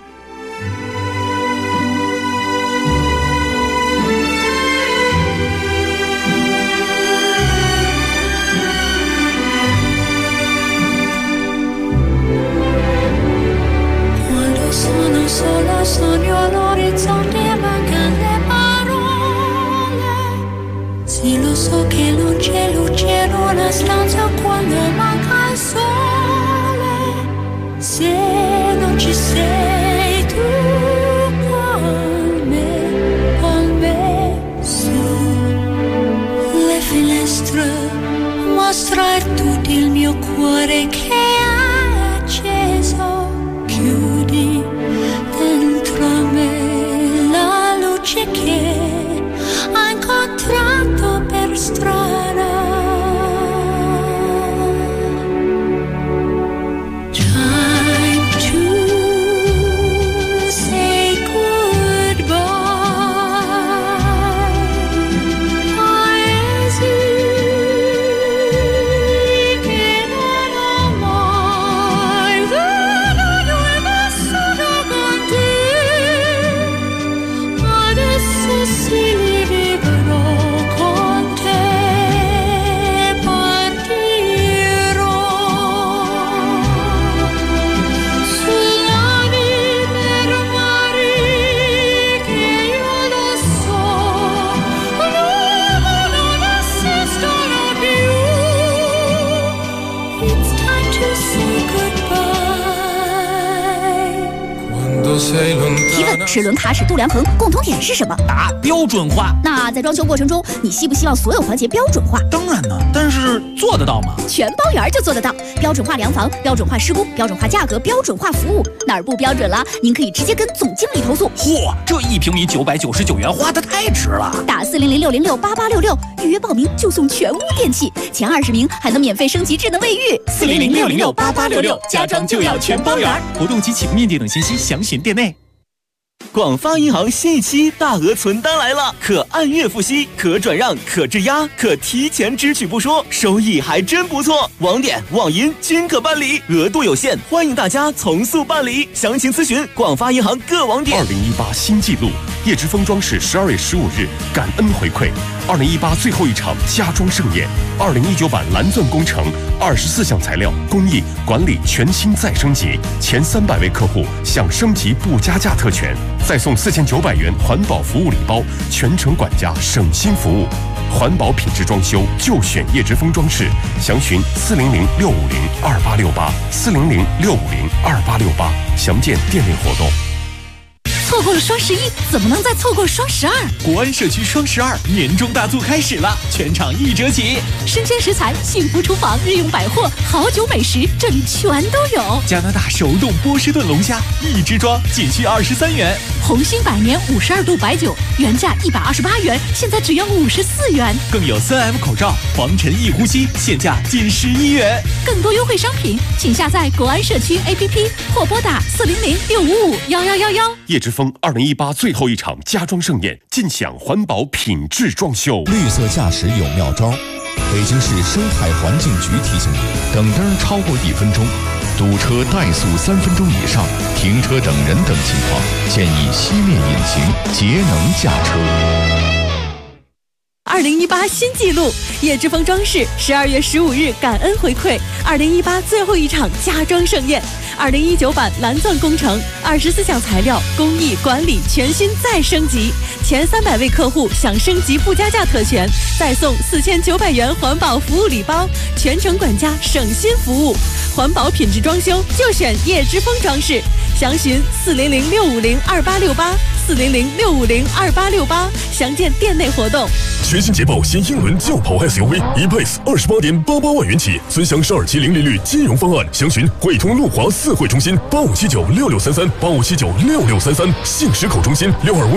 Sogno all'orizzonte mancano le parole. Sì, lo so che non c'è luce in una stanza quando manca il sole. Se non ci sei tu con me su le finestre mostra tutto il mio cuore che è acceso. Chiudi dentro me la luce che ho incontrato per strada. Time to say goodbye. Paesi che non ho mai veduto e vissuto con te. Adesso sì li vivrò con te, partirò sulla per mari che io lo so, non esistono più. It's time to say goodbye. Quando sei lontana 提问：齿轮卡尺度量衡共同点是什么？ 答：标准化。 那在装修过程中，你希不希望所有环节标准化？ 当然呢，但是做得到吗？ 全包圆就做得到。标准化量房、标准化施工、标准化价格、标准化服务，哪儿不标准了？您可以直接跟总经理投诉。 嚯，这1平米999元花得太值了！ 打400-606-8866预约报名就送全屋电器，前20名还能免费升级智能卫浴。 400-606-8866，家装就要全包圆。活动及启动面积等信息详询店内。 广发银行新一期大额存单来了，可按月付息，可转让，可质押，可提前支取不说，收益还真不错。网点、网银均可办理，额度有限，欢迎大家从速办理。详情咨询广发银行各网点。 2018新纪录，叶之峰装饰12月15日感恩回馈，2018最后一场家装盛宴，2019版蓝钻工程24项材料工艺管理全新再升级，前300位客户享升级不加价特权，再送4900元环保服务礼包，全程管家省心服务。环保品质装修就选叶之峰装饰，详询400-650-2868，400-650-2868，详见店内活动。 错过了双11，怎么能再错过双12？ 国安社区双12年终大促开始了，全场1折起。 生鲜食材、幸福厨房、日用百货、好酒美食，这里全都有。 加拿大手动波士顿龙虾，1支装仅需23元。 红星百年52度白酒，原价128元，现在只要54元。 更有3M 口罩，防尘易呼吸，现价仅11元。 更多优惠商品，请下载国安社区 APP 或拨打400-655-1111。 叶之峰2018最后一场家装盛宴，尽享环保品质装修。 绿色驾驶有妙招，北京市生态环境局提醒你：等灯超过1分钟，堵车怠速3分钟以上，停车等人等情况，建议熄灭引擎，节能驾车。 2018新纪录。叶之峰装饰12月15日感恩回馈2018最后一场家装盛宴，2019版蓝钻工程24项材料工艺管理全新再升级，前300位客户享升级不加价特权，再送4900元环保服务礼包，全程管家省心服务，环保品质装修就选叶之峰装饰，详询400-650-2868，400-650-2868，详见店内活动。 全新捷豹新英伦轿跑 SUV ePace 28.88万元起，尊享12期零利率金融方案，详询汇通路华4汇中心85796633，85796633，信实口中心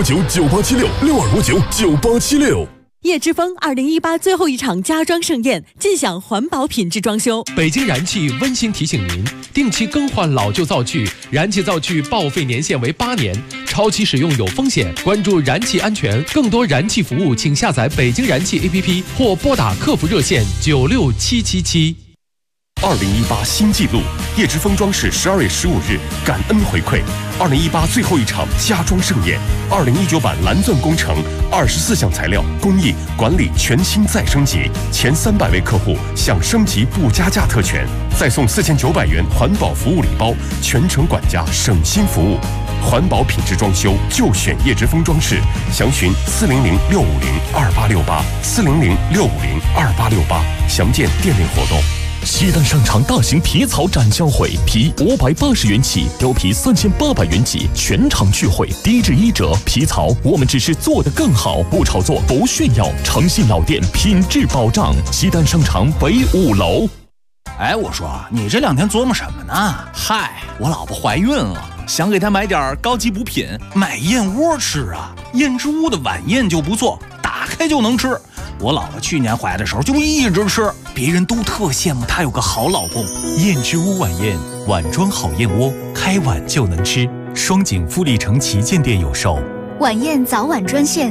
62599876，62599876。 叶之峰2018最后一场家装盛宴，尽享环保品质装修。 北京燃气温馨提醒您，定期更换老旧灶具，燃气灶具报废年限为8年，超期使用有风险，关注燃气安全。更多燃气服务，请下载北京燃气 APP 或拨打客服热线96777。 2018新纪录，叶之峰装饰12月15日感恩回馈2018最后一场家装盛宴，2019版蓝钻工程24项材料工艺管理全新再升级，前300位客户享升级不加价特权，再送4900元环保服务礼包，全程管家省心服务。环保品质装修就选叶之峰装饰，详询400-650-2868，400-650-2868，详见店内活动。 西单商场大型皮草展销会，皮580元起，貂皮3800元起，全场聚会，低至1折。皮草我们只是做得更好，不炒作，不炫耀，诚信老店，品质保障。西单商场北5楼。 哎，我说你这2天琢磨什么呢？嗨，我老婆怀孕了，想给她买点高级补品，买燕窝吃啊。燕之屋的晚宴就不错，打开就能吃。我老婆去年怀的时候就一直吃，别人都特羡慕她有个好老公。 燕之屋晚宴，碗装好燕窝，开碗就能吃。双井富力城旗舰店有售。 晚宴早晚专线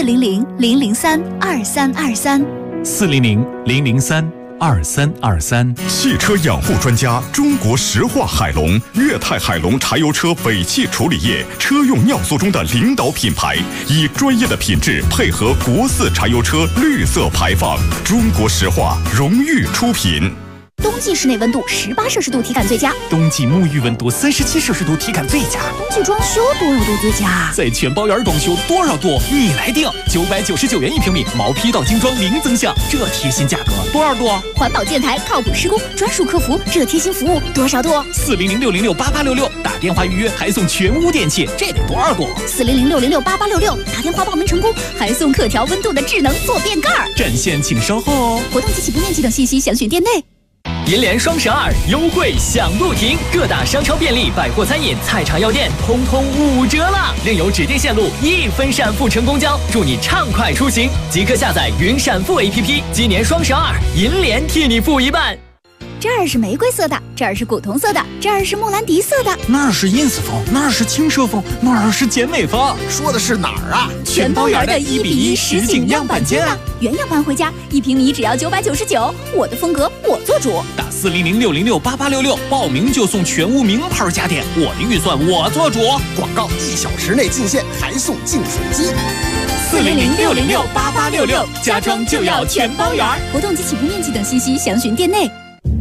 400-003-2323，400-003-2323。 汽车养护专家，中国石化海龙、粤泰海龙柴油车尾气处理液车用尿素中的领导品牌，以专业的品质配合国4柴油车绿色排放，中国石化荣誉出品。 冬季室内温度18摄氏度体感最佳， 冬季沐浴温度37摄氏度体感最佳， 冬季装修多少度最佳？ 在全包园装修多少度？你来定，999元1平米，毛坯到精装零增项，这贴心价格多少度？ 环保建材，靠谱施工，专属客服，这贴心服务多少度 ？400-606-8866，打电话预约还送全屋电器，这得多少度 ？400-606-8866，打电话报名成功还送可调温度的智能坐便盖。 占线请稍后哦。 活动及起步面积等信息详询店内。 银联双12优惠享不停，各大商超便利、百货餐饮、菜场药店通通5折了，另有指定线路1分闪付乘公交，祝你畅快出行！即刻下载云闪付 APP， 今年双12，银联替你付一半。 这儿是玫瑰色的，这儿是古铜色的，这儿是莫兰迪色的， 那儿是 ins 风，那儿是轻奢风，那儿是简美风，说的是哪儿啊？ 全包园的1:1实景样板间啊！原样搬回家，1平米只要999，我的风格我做主。 打400-606-8866，报名就送全屋名牌家电，我的预算我做主。广告1小时内进线，还送净水机。 400-606-8866，家装就要全包园。 活动及起步面积等信息详询店内。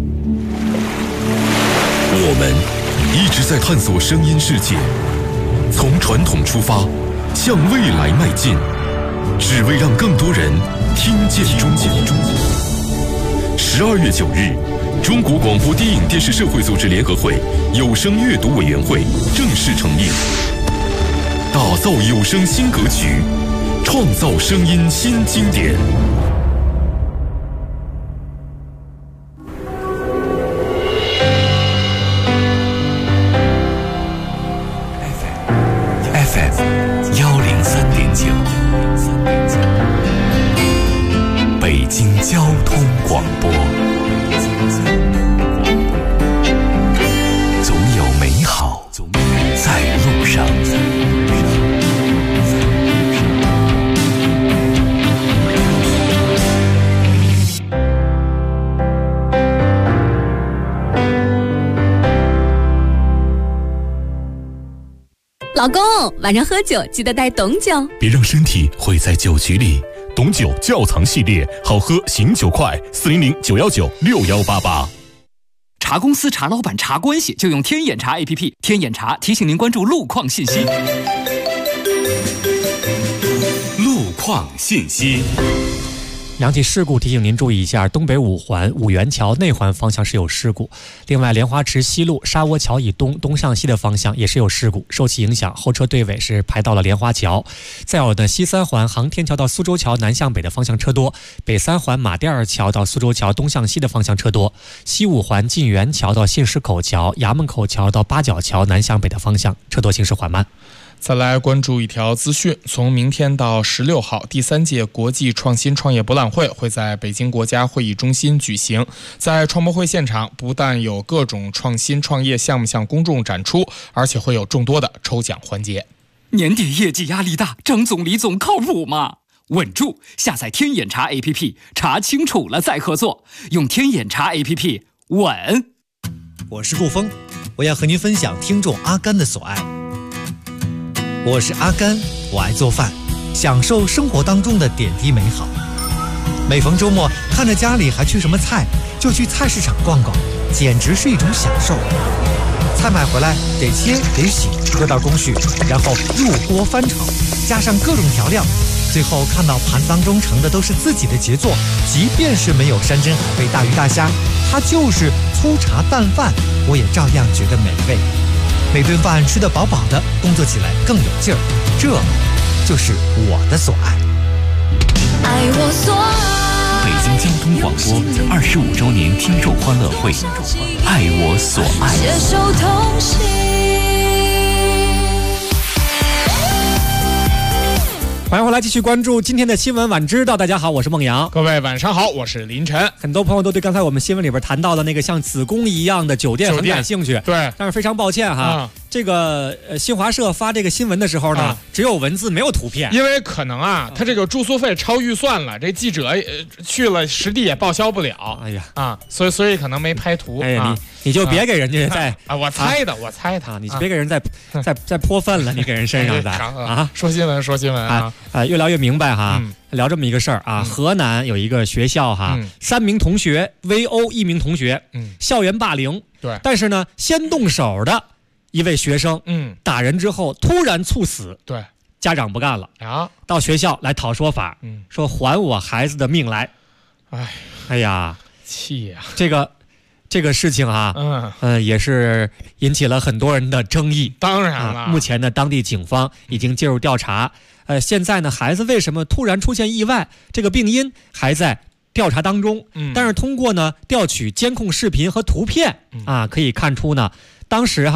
我们一直在探索声音世界，从传统出发，向未来迈进，只为让更多人听见中国。12月9日，中国广播电影电视社会组织联合会有声阅读委员会正式成立，打造有声新格局，创造声音新经典。 北京交通广播，总有美好在路上。 老公，晚上喝酒记得带懂酒， 别让身体毁在酒局里。 董酒窖藏系列，好喝醒酒快，400-919-6188。 茶公司、茶老板、茶关系，就用天眼茶 APP。天眼茶提醒您关注路况信息。 路况信息。 两起事故提醒您注意一下：东北五环五元桥内环方向是有事故，另外莲花池西路沙窝桥以东向西的方向也是有事故，受其影响后车队尾是排到了莲花桥。再有的西三环航天桥到苏州桥南向北的方向车多，北三环马甸二桥到苏州桥东向西的方向车多，西五环晋源桥到信石口桥、衙门口桥到八角桥南向北的方向车多，行驶缓慢。 再来关注一条资讯，从明天到16号，第3届国际创新创业博览会会在北京国家会议中心举行。在创博会现场，不但有各种创新创业项目向公众展出，而且会有众多的抽奖环节。 年底业绩压力大，张总李总靠谱吗？稳住！下载天眼查 APP， 查清楚了再合作，用天眼查 APP 稳。 我是顾峰，我要和您分享听众阿甘的所爱。我是阿甘，我爱做饭，享受生活当中的点滴美好。每逢周末，看着家里还缺什么菜，就去菜市场逛逛，简直是一种享受。菜买回来得切得洗，搁到工序，然后入锅翻炒，加上各种调料，最后看到盘当中盛的都是自己的杰作，即便是没有山珍海味大鱼大虾，它就是粗茶淡饭，我也照样觉得美味。每顿饭吃得饱饱的，工作起来更有劲儿，这就是我的所爱。 爱我所爱。 北京交通广播25周年听众欢乐会，爱我所爱。 携手同行。 欢迎回来，继续关注今天的新闻晚知道。大家好，我是孟阳。 各位晚上好，我是林晨。 很多朋友都对刚才我们新闻里边谈到的那个像子宫一样的酒店很感兴趣。 对， 但是非常抱歉哈，这个新华社发这个新闻的时候呢，只有文字没有图片， 因为可能他这个住宿费超预算了，这记者去了实地也报销不了。 哎呀所以可能没拍图。 哎呀，你就别给人家再我猜的， 你就别给人再泼粪了，你给人身上的说新闻越聊越明白哈。聊这么一个事儿啊，河南有一个学校哈，3名同学围殴1名同学，校园霸凌。 对， 但是呢，先动手的一位学生，打人之后突然猝死。 对， 家长不干了啊， 到学校来讨说法，说还我孩子的命来。哎呀， 气呀！ 这个事情啊，也是引起了很多人的争议。 当然了， 目前呢，当地警方已经介入调查。现在呢，孩子为什么突然出现意外，这个病因还在调查当中。但是通过呢调取监控视频和图片可以看出呢，当时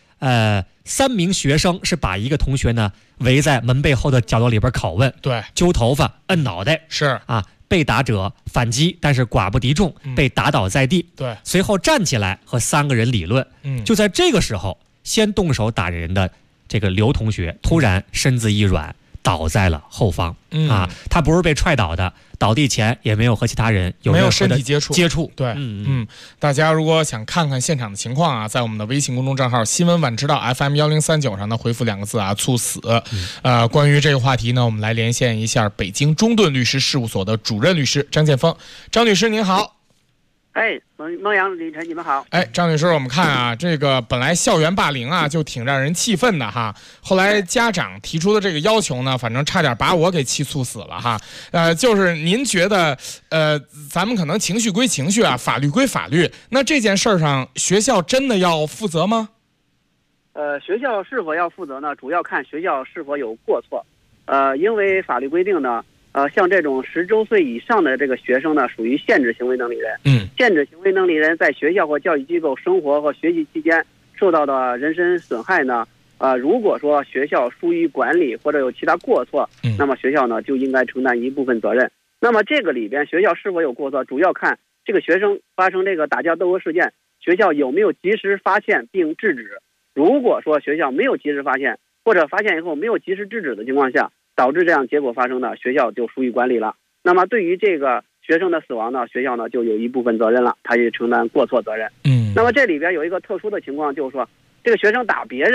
3名学生是把一个同学呢围在门背后的角落里边拷问， 对， 揪头发、摁脑袋， 是被打者反击，但是寡不敌众，被打倒在地。 对，随后站起来和3个人理论。就在这个时候，先动手打人的这个刘同学突然身子一软，倒在了后方。他不是被踹倒的，倒地前也没有和其他人没有身体接触。 对， 大家如果想看看现场的情况在我们的微信公众账号新闻晚知道 FM1039上呢回复2个字猝死。关于这个话题呢，我们来连线一下北京中盾律师事务所的主任律师张建峰。张律师您好。 孟阳、李晨，你们好。 张律师，我们看这个本来校园霸凌就挺让人气愤的哈，后来家长提出的这个要求呢，反正差点把我给气猝死了哈。就是您觉得咱们可能情绪归情绪法律归法律，那这件事上学校真的要负责吗？ 学校是否要负责呢？主要看学校是否有过错。因为法律规定呢。像这种10周岁以上的这个学生呢，属于限制行为能力人。限制行为能力人在学校或教育机构生活和学习期间受到的人身损害呢，如果说学校疏于管理或者有其他过错，那么学校呢就应该承担一部分责任。那么这个里边学校是否有过错，主要看这个学生发生这个打架斗殴事件，学校有没有及时发现并制止。如果说学校没有及时发现，或者发现以后没有及时制止的情况下，导致这样结果发生的，学校就疏于管理了。那么对于这个学生的死亡呢，学校呢就有一部分责任了，他也承担过错责任。那么这里边有一个特殊的情况，就是说这个学生打别人，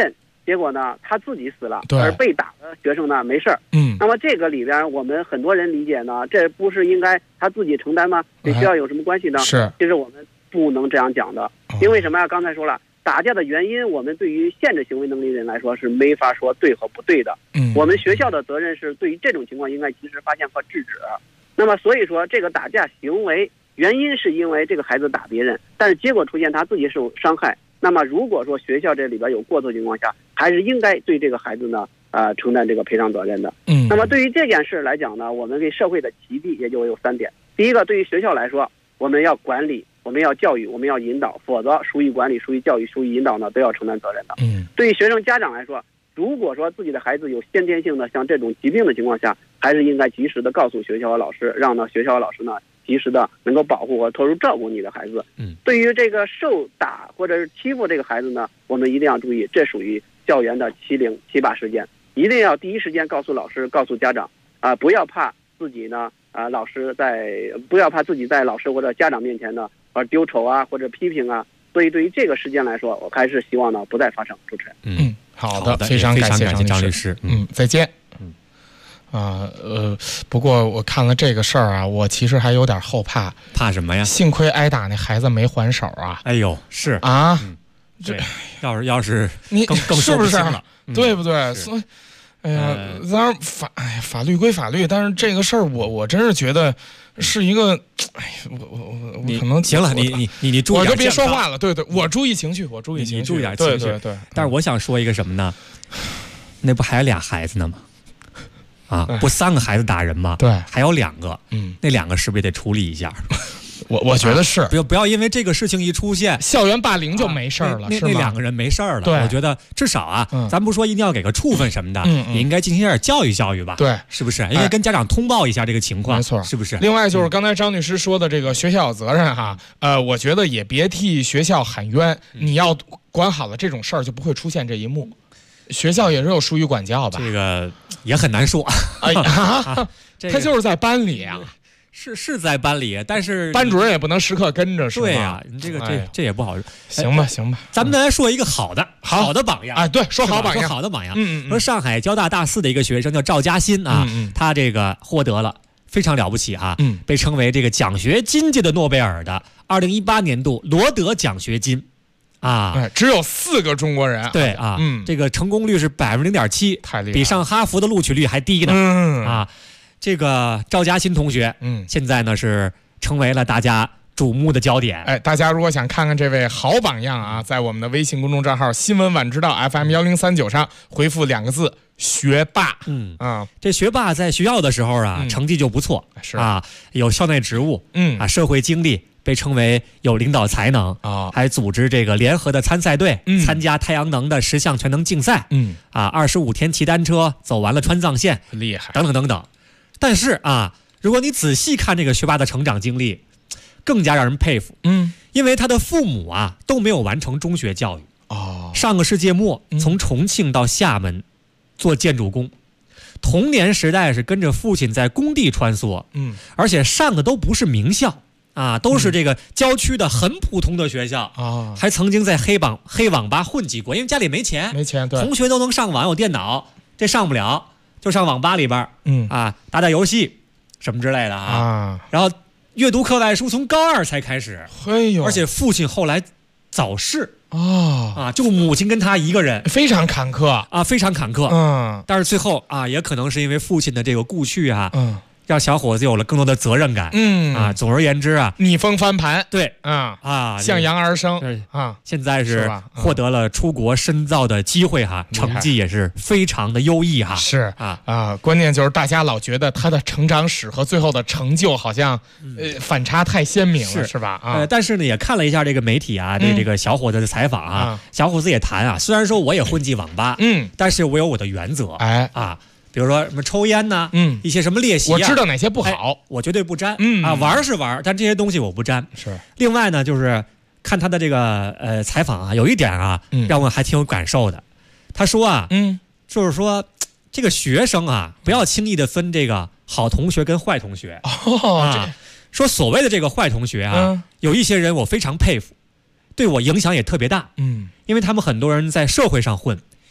结果呢他自己死了， 对， 而被打的学生呢没事儿。那么这个里边我们很多人理解呢，这不是应该他自己承担吗？跟学校有什么关系呢？ 是， 其实我们不能这样讲的，因为什么呀？刚才说了，打架的原因，我们对于限制行为能力人来说是没法说对和不对的。我们学校的责任是对于这种情况应该及时发现和制止。那么所以说这个打架行为原因是因为这个孩子打别人，但是结果出现他自己受伤害。那么如果说学校这里边有过错情况下，还是应该对这个孩子呢承担这个赔偿责任的。那么对于这件事来讲呢，我们对社会的启迪也就有3点。第一个，对于学校来说，我们要管理，我们要教育，我们要引导，否则疏于管理、疏于教育、疏于引导呢，都要承担责任的。对于学生家长来说，如果说自己的孩子有先天性的像这种疾病的情况下，还是应该及时的告诉学校和老师，让呢学校和老师呢及时的能够保护和投入照顾你的孩子。对于这个受打或者是欺负这个孩子呢，我们一定要注意，这属于校园的欺凌欺霸事件，一定要第一时间告诉老师、告诉家长不要怕自己呢不要怕自己在老师或者家长面前呢丢丑啊或者批评啊。所以对于这个事件来说，我还是希望呢不再发生。主持人， 好的，非常感谢张律师。再见。不过我看了这个事儿啊，我其实还有点后怕。 怕什么呀？ 幸亏挨打那孩子没还手啊！ 哎呦，是啊， 这要是你更是不是了， 对不对？所以，哎呀，当然法律归法律，但是这个事儿我真是觉得是一个，我可能行了，你注意， 我就别说话了。对，我注意情绪，我注意情绪， 你注意点情绪。 对。 但是我想说一个什么呢？那不还有俩孩子呢吗？不3个孩子打人吗？ 对， 还有2个。那2个是不是也得处理一下？ 我觉得是， 不要因为这个事情一出现， 校园霸凌就没事了， 那2个人没事了。 对， 我觉得至少咱不说一定要给个处分什么的，也应该进行点教育吧。 对， 是不是？应该跟家长通报一下这个情况， 没错， 是不是？ 另外就是刚才张律师说的这个学校有责任哈，我觉得也别替学校喊冤，你要管好了这种事儿，就不会出现这一幕。学校也是有疏于管教吧？ 这个也很难说。 他就是在班里啊， 是在班里，但是班主任也不能时刻跟着，是吧？ 对呀，你这也不好。 行吧， 咱们来说一个好的榜样。 对，说好榜样， 说好的榜样。说上海交大大4的一个学生叫赵嘉欣啊，他这个获得了非常了不起啊，被称为这个奖学金界的诺贝尔的2018年度罗德奖学金。 只有4个中国人。 对啊，这个成功率是0.7%， 太厉害了， 比上哈佛的录取率还低呢。这个赵嘉欣同学，现在呢是成为了大家瞩目的焦点。 大家如果想看看这位好榜样啊，在我们的微信公众账号新闻晚知道 FM1039上回复2个字学霸。 这学霸在学校的时候啊，成绩就不错， 是有校内职务，社会经历。被称为有领导才能还组织这个联合的参赛队，参加太阳能的10项全能竞赛，25天骑单车走完了川藏线， 厉害， 等等等等。但是如果你仔细看这个学霸的成长经历，更加让人佩服。因为他的父母都没有完成中学教育。上个世纪末从重庆到厦门做建筑工，童年时代是跟着父亲在工地穿梭，而且上的都不是名校。都是这个郊区的很普通的学校还曾经在黑网吧混迹过，因为家里没钱， 对， 同学都能上网有电脑，这上不了，就上网吧里边打游戏什么之类的然后阅读课外书从高2才开始，而且父亲后来早逝就母亲跟他一个人， 非常坎坷非常坎坷。但是最后也可能是因为父亲的这个故去让小伙子有了更多的责任感。总而言之逆风翻盘， 对向阳而生现在是获得了出国深造的机会成绩也是非常的优异是关键就是大家老觉得他的成长史和最后的成就好像反差太鲜明了，是吧？ 但是呢，也看了一下这个媒体对这个小伙子的采访小伙子也谈虽然说我也混迹网吧，但是我有我的原则，比如说什么抽烟呢，一些什么劣习我知道哪些不好， 我绝对不沾。玩是玩，但这些东西我不沾。 是。另外呢，就是看他的这个采访有一点让我还挺有感受的。他说就是说这个学生不要轻易的分这个好同学跟坏同学。说所谓的这个坏同学有一些人我非常佩服，对我影响也特别大。因为他们很多人在社会上混，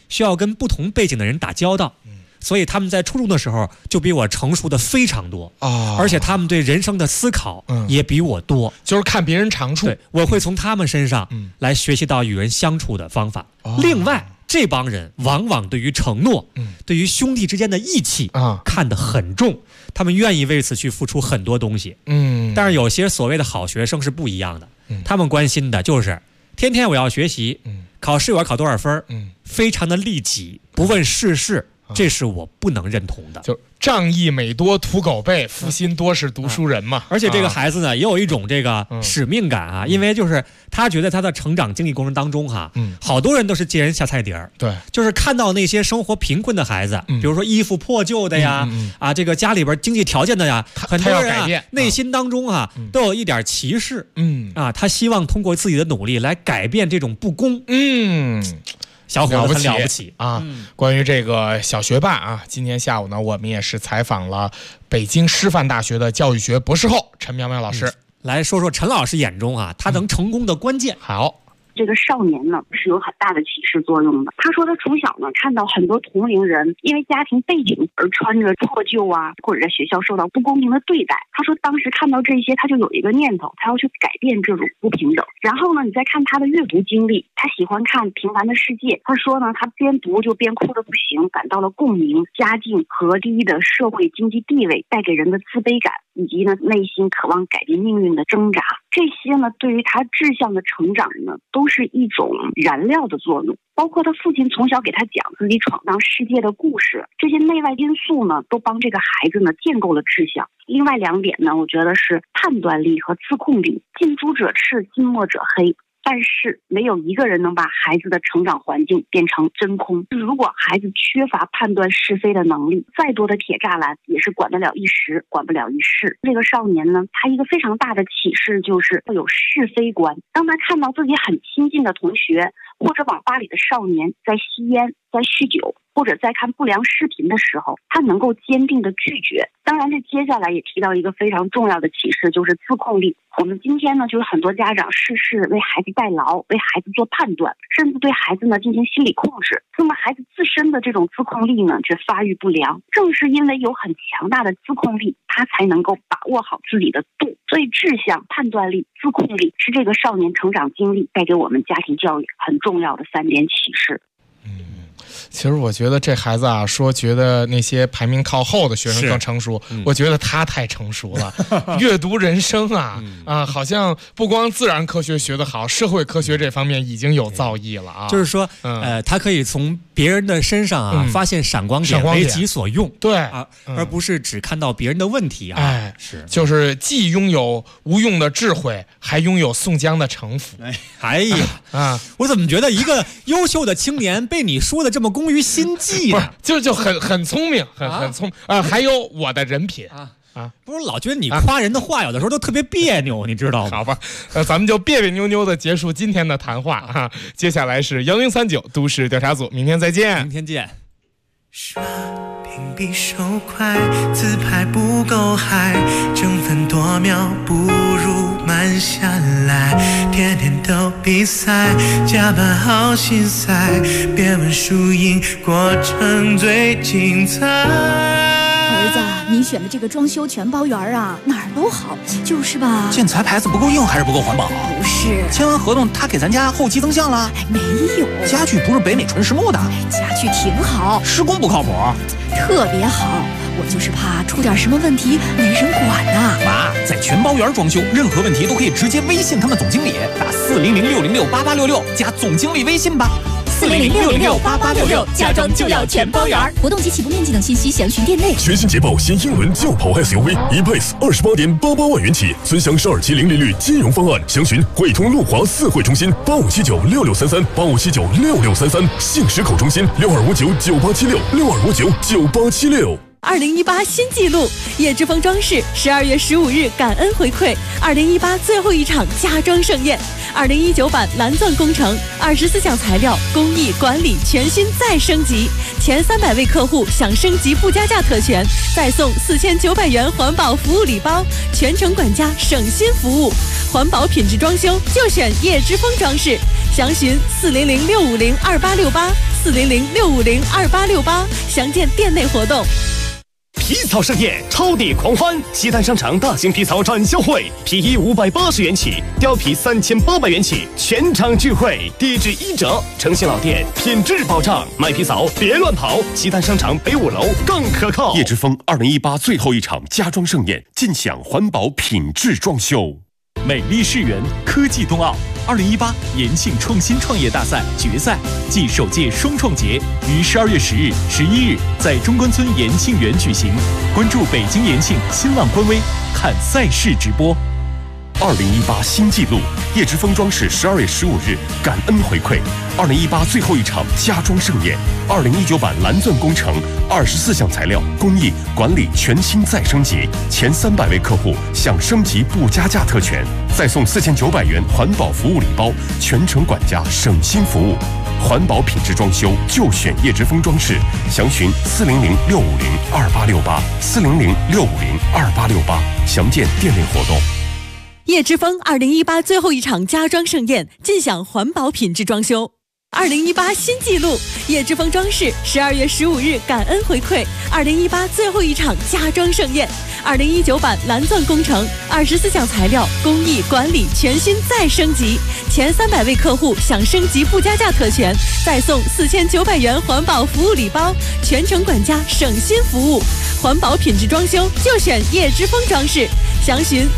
需要跟不同背景的人打交道，所以他们在初中的时候就比我成熟的非常多而且他们对人生的思考也比我多， 就是看别人长处。 对，我会从他们身上来学习到与人相处的方法。另外，这帮人往往对于承诺，对于兄弟之间的义气看得很重，他们愿意为此去付出很多东西。但是有些所谓的好学生是不一样的，他们关心的就是天天我要学习，考试我要考多少分，非常的利己，不问世事，这是我不能认同的。 就仗义每多屠狗辈，负心多是读书人嘛。 而且这个孩子呢，也有一种这个使命感啊，因为就是他觉得他的成长经历过程当中好多人都是接人下菜碟儿。 对， 就是看到那些生活贫困的孩子，比如说衣服破旧的呀，这个家里边经济条件的呀，很多人内心当中都有一点歧视。他希望通过自己的努力来改变这种不公。小伙子很了不起啊！关于这个小学霸今天下午呢，我们也是采访了北京师范大学的教育学博士后陈苗苗老师， 来说说陈老师眼中他能成功的关键。 好。 这个少年呢是有很大的启示作用的。他说他从小呢看到很多同龄人因为家庭背景而穿着破旧或者在学校受到不公平的对待。他说当时看到这些，他就有一个念头，他要去改变这种不平等。然后呢，你再看他的阅读经历，他喜欢看《平凡的世界》。他说呢，他边读就边哭得不行，感到了共鸣。家境和低的社会经济地位带给人的自卑感，以及呢内心渴望改变命运的挣扎，这些呢对于他志向的成长呢都是一种燃料的作用。包括他父亲从小给他讲自己闯荡世界的故事，这些内外因素呢都帮这个孩子呢建构了志向。另外2点呢，我觉得是判断力和自控力。近朱者赤，近墨者黑。但是没有一个人能把孩子的成长环境变成真空。如果孩子缺乏判断是非的能力，再多的铁栅栏也是管得了一时，管不了一世。这个少年呢，他一个非常大的启示就是要有是非观。当他看到自己很亲近的同学或者网吧里的少年在吸烟、在酗酒，或者在看不良视频的时候，他能够坚定的拒绝。当然，这接下来也提到一个非常重要的启示，就是自控力。我们今天呢，就是很多家长事事为孩子代劳，为孩子做判断，甚至对孩子呢进行心理控制。那么孩子自身的这种自控力呢，却发育不良。正是因为有很强大的自控力，他才能够把握好自己的度。所以志向、判断力、自控力是这个少年成长经历带给我们家庭教育很重要的3点启示。 其实我觉得这孩子说觉得那些排名靠后的学生更成熟，我觉得他太成熟了。阅读人生好像不光自然科学学得好，社会科学这方面已经有造诣了就是说，他可以从别人的身上发现闪光点，为己所用， 对而不是只看到别人的问题就是既拥有无用的智慧，还拥有宋江的城府。 我怎么觉得一个优秀的青年被你说的这么工于心计呢？ 就很聪明，很聪明还有我的人品不是老觉得你夸人的话有的时候都特别别扭，你知道吗？ 好吧，咱们就别别扭扭的结束今天的谈话接下来是1039都市调查组，明天再见。 明天见。 刷屏比手快，自拍不够嗨，争分夺秒不如慢下来，天天都比赛，加班好心塞，别问输赢，过程最精彩。 儿子，你选的这个装修全包园哪儿都好，就是吧？ 建材牌子不够硬还是不够环保？ 不是， 签完合同他给咱家后期增项了？ 没有， 家具不是北美纯实木的？ 家具挺好， 施工不靠谱， 特别好。我就是怕出点什么问题没人管呐。 妈，在全包园装修，任何问题都可以直接微信他们总经理，打400-606-8866加总经理微信吧。 400-606-8866，家装就要全包圆。活动及起步面积等信息详询店内。 全新捷豹新英伦轿跑 SUV E-Pace 28.88万元起，尊享12期零利率金融方案，详询汇通路华4会中心85796633，85796633，信实口中心62599876，62599876。 2018新纪录，叶之峰装饰12月15日感恩回馈2018最后一场家装盛宴 2019版蓝钻工程，24项材料工艺管理全新再升级，前300位客户享升级不加价特权，再送4900元环保服务礼包，全程管家省心服务，环保品质装修就选叶之峰装饰，详询400-650-2868，400-650-2868，详见店内活动。 皮草盛宴，超跌狂欢！西单商场大型皮草展销会，皮衣580元起，貂皮3800元起，全场聚会，低至1折。诚信老店，品质保障，买皮草别乱跑。西单商场北5楼更可靠。 叶之峰2018最后一场家装盛宴，尽享环保品质装修。 美丽世园科技冬奥2018延庆创新创业大赛决赛暨首届双创节于12月10日、11日在中关村延庆园举行。关注北京延庆新浪官微，看赛事直播。 2018新纪录，叶之峰装饰12月15日感恩回馈2018最后一场家装盛宴，2019版蓝钻工程24项材料工艺管理全新再升级，前300位客户享升级不加价特权，再送4900元环保服务礼包，全程管家省心服务。环保品质装修就选叶之峰装饰，详询400-650-2868，400-650-2868，详见店内活动。 叶之峰2018最后一场家装盛宴，尽享环保品质装修。2018新纪录，叶之峰装饰12月15日感恩回馈2018最后一场家装盛宴，2019版蓝钻工程24项材料工艺管理全新再升级，前300位客户享升级不加价特权，再送4900元环保服务礼包，全程管家省心服务。环保品质装修就选叶之峰装饰，详询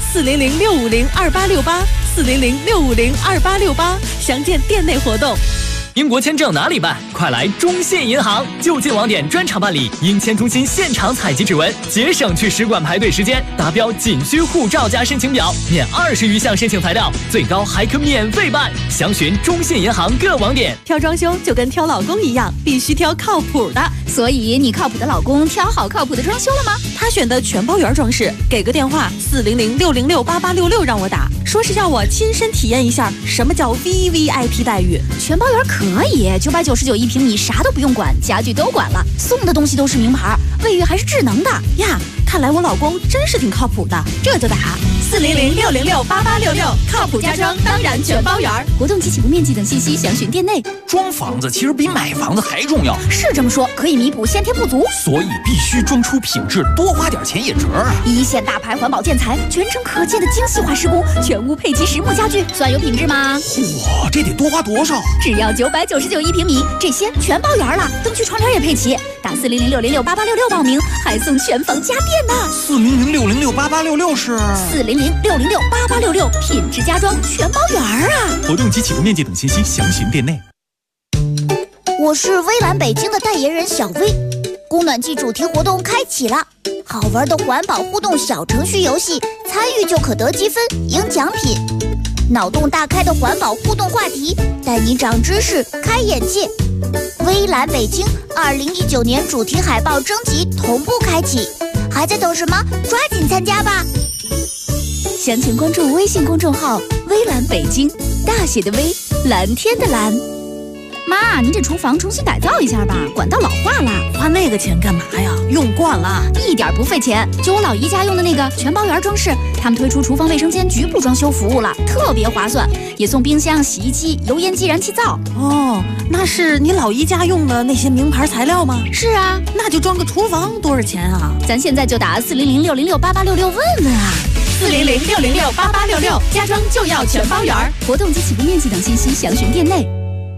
400-650-2868，400-650-2868，详见店内活动。 英国签证哪里办？快来中信银行，就近网点专场办理，英签中心现场采集指纹，节省去使馆排队时间。达标仅需护照加申请表，免20余项申请材料，最高还可免费办。详询中信银行各网点。 挑装修就跟挑老公一样，必须挑靠谱的。 所以你靠谱的老公挑好靠谱的装修了吗？ 他选的全包圆装饰，给个电话400-606-8866让我打，说是叫我亲身体验一下什么叫 VVIP 待遇。 全包圆可以，999一平米，啥都不用管，家具都管了，送的东西都是名牌，卫浴还是智能的呀。看来我老公真是挺靠谱的，这就打400-606-8866，靠谱家装当然全包圆。 活动及起步面积等信息详询店内。 装房子其实比买房子还重要， 是这么说，可以弥补先天不足， 所以必须装出品质，多花点钱也值啊！ 一线大牌环保建材，全程可见的精细化施工，全屋配齐实木家具，算有品质吗？ 嚯，这得多花多少？ 只要999一平米，这些全包圆了，灯具窗帘也配齐。打400-606-8866报名，还送全房家电呢。 400-606-8866是 400-606-8866，品质家装全包圆啊！ 活动及起步面积等信息详询店内。 我是微蓝北京的代言人小薇，供暖季主题活动开启了，好玩的环保互动小程序游戏，参与就可得积分赢奖品。脑洞大开的环保互动话题，带你长知识开眼界。微蓝北京2019年主题海报征集同步开启，还在等什么？抓紧参加吧！详情关注微信公众号微蓝北京，大写的微，蓝天的蓝。妈，您这厨房重新改造一下吧，管道老化了。 花那个钱干嘛呀？用惯了， 一点不费钱。就我老姨家用的那个全包圆装饰，他们推出厨房卫生间局部装修服务了，特别划算，也送冰箱、洗衣机、油烟机、燃气灶。 哦，那是你老姨家用的那些名牌材料吗？ 是啊， 那就装个厨房多少钱啊？ 咱现在就打400-606-8866问问啊。 400-606-8866，家装就要全包圆。 活动及起步面积等信息详询店内。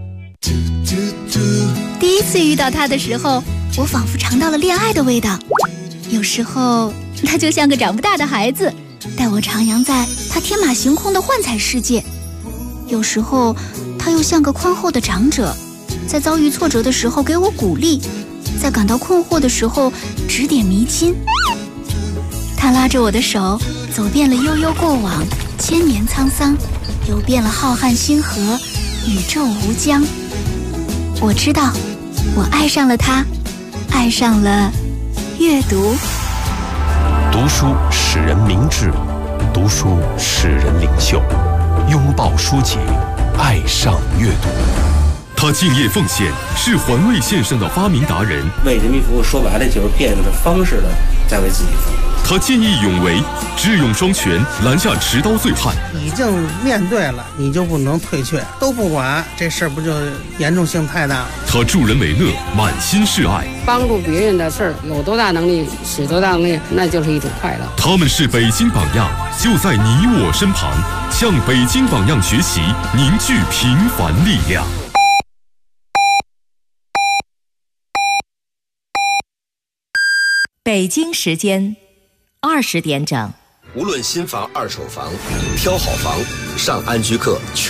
第一次遇到他的时候，我仿佛尝到了恋爱的味道。有时候他就像个长不大的孩子，带我徜徉在他天马行空的幻彩世界。有时候他又像个宽厚的长者，在遭遇挫折的时候给我鼓励，在感到困惑的时候指点迷津。他拉着我的手，走遍了悠悠过往，千年沧桑，游遍了浩瀚星河，宇宙无疆。我知道，我爱上了他，爱上了阅读。 读书使人明智，读书使人领袖。 拥抱书籍，爱上阅读。他敬业奉献，是环卫线上的发明达人。 为人民服务，说白了就是变着方式的在为自己服务。 他见义勇为，智勇双全，拦下持刀醉汉。 已经面对了，你就不能退却，都不管，这事儿不就严重性太大了？ 他助人为乐，满心是爱。 帮助别人的事儿，有多大能力使多大能力，那就是一种快乐。 他们是北京榜样，就在你我身旁，向北京榜样学习，凝聚平凡力量。 北京时间20点整。 无论新房二手房，挑好房，上安居客全。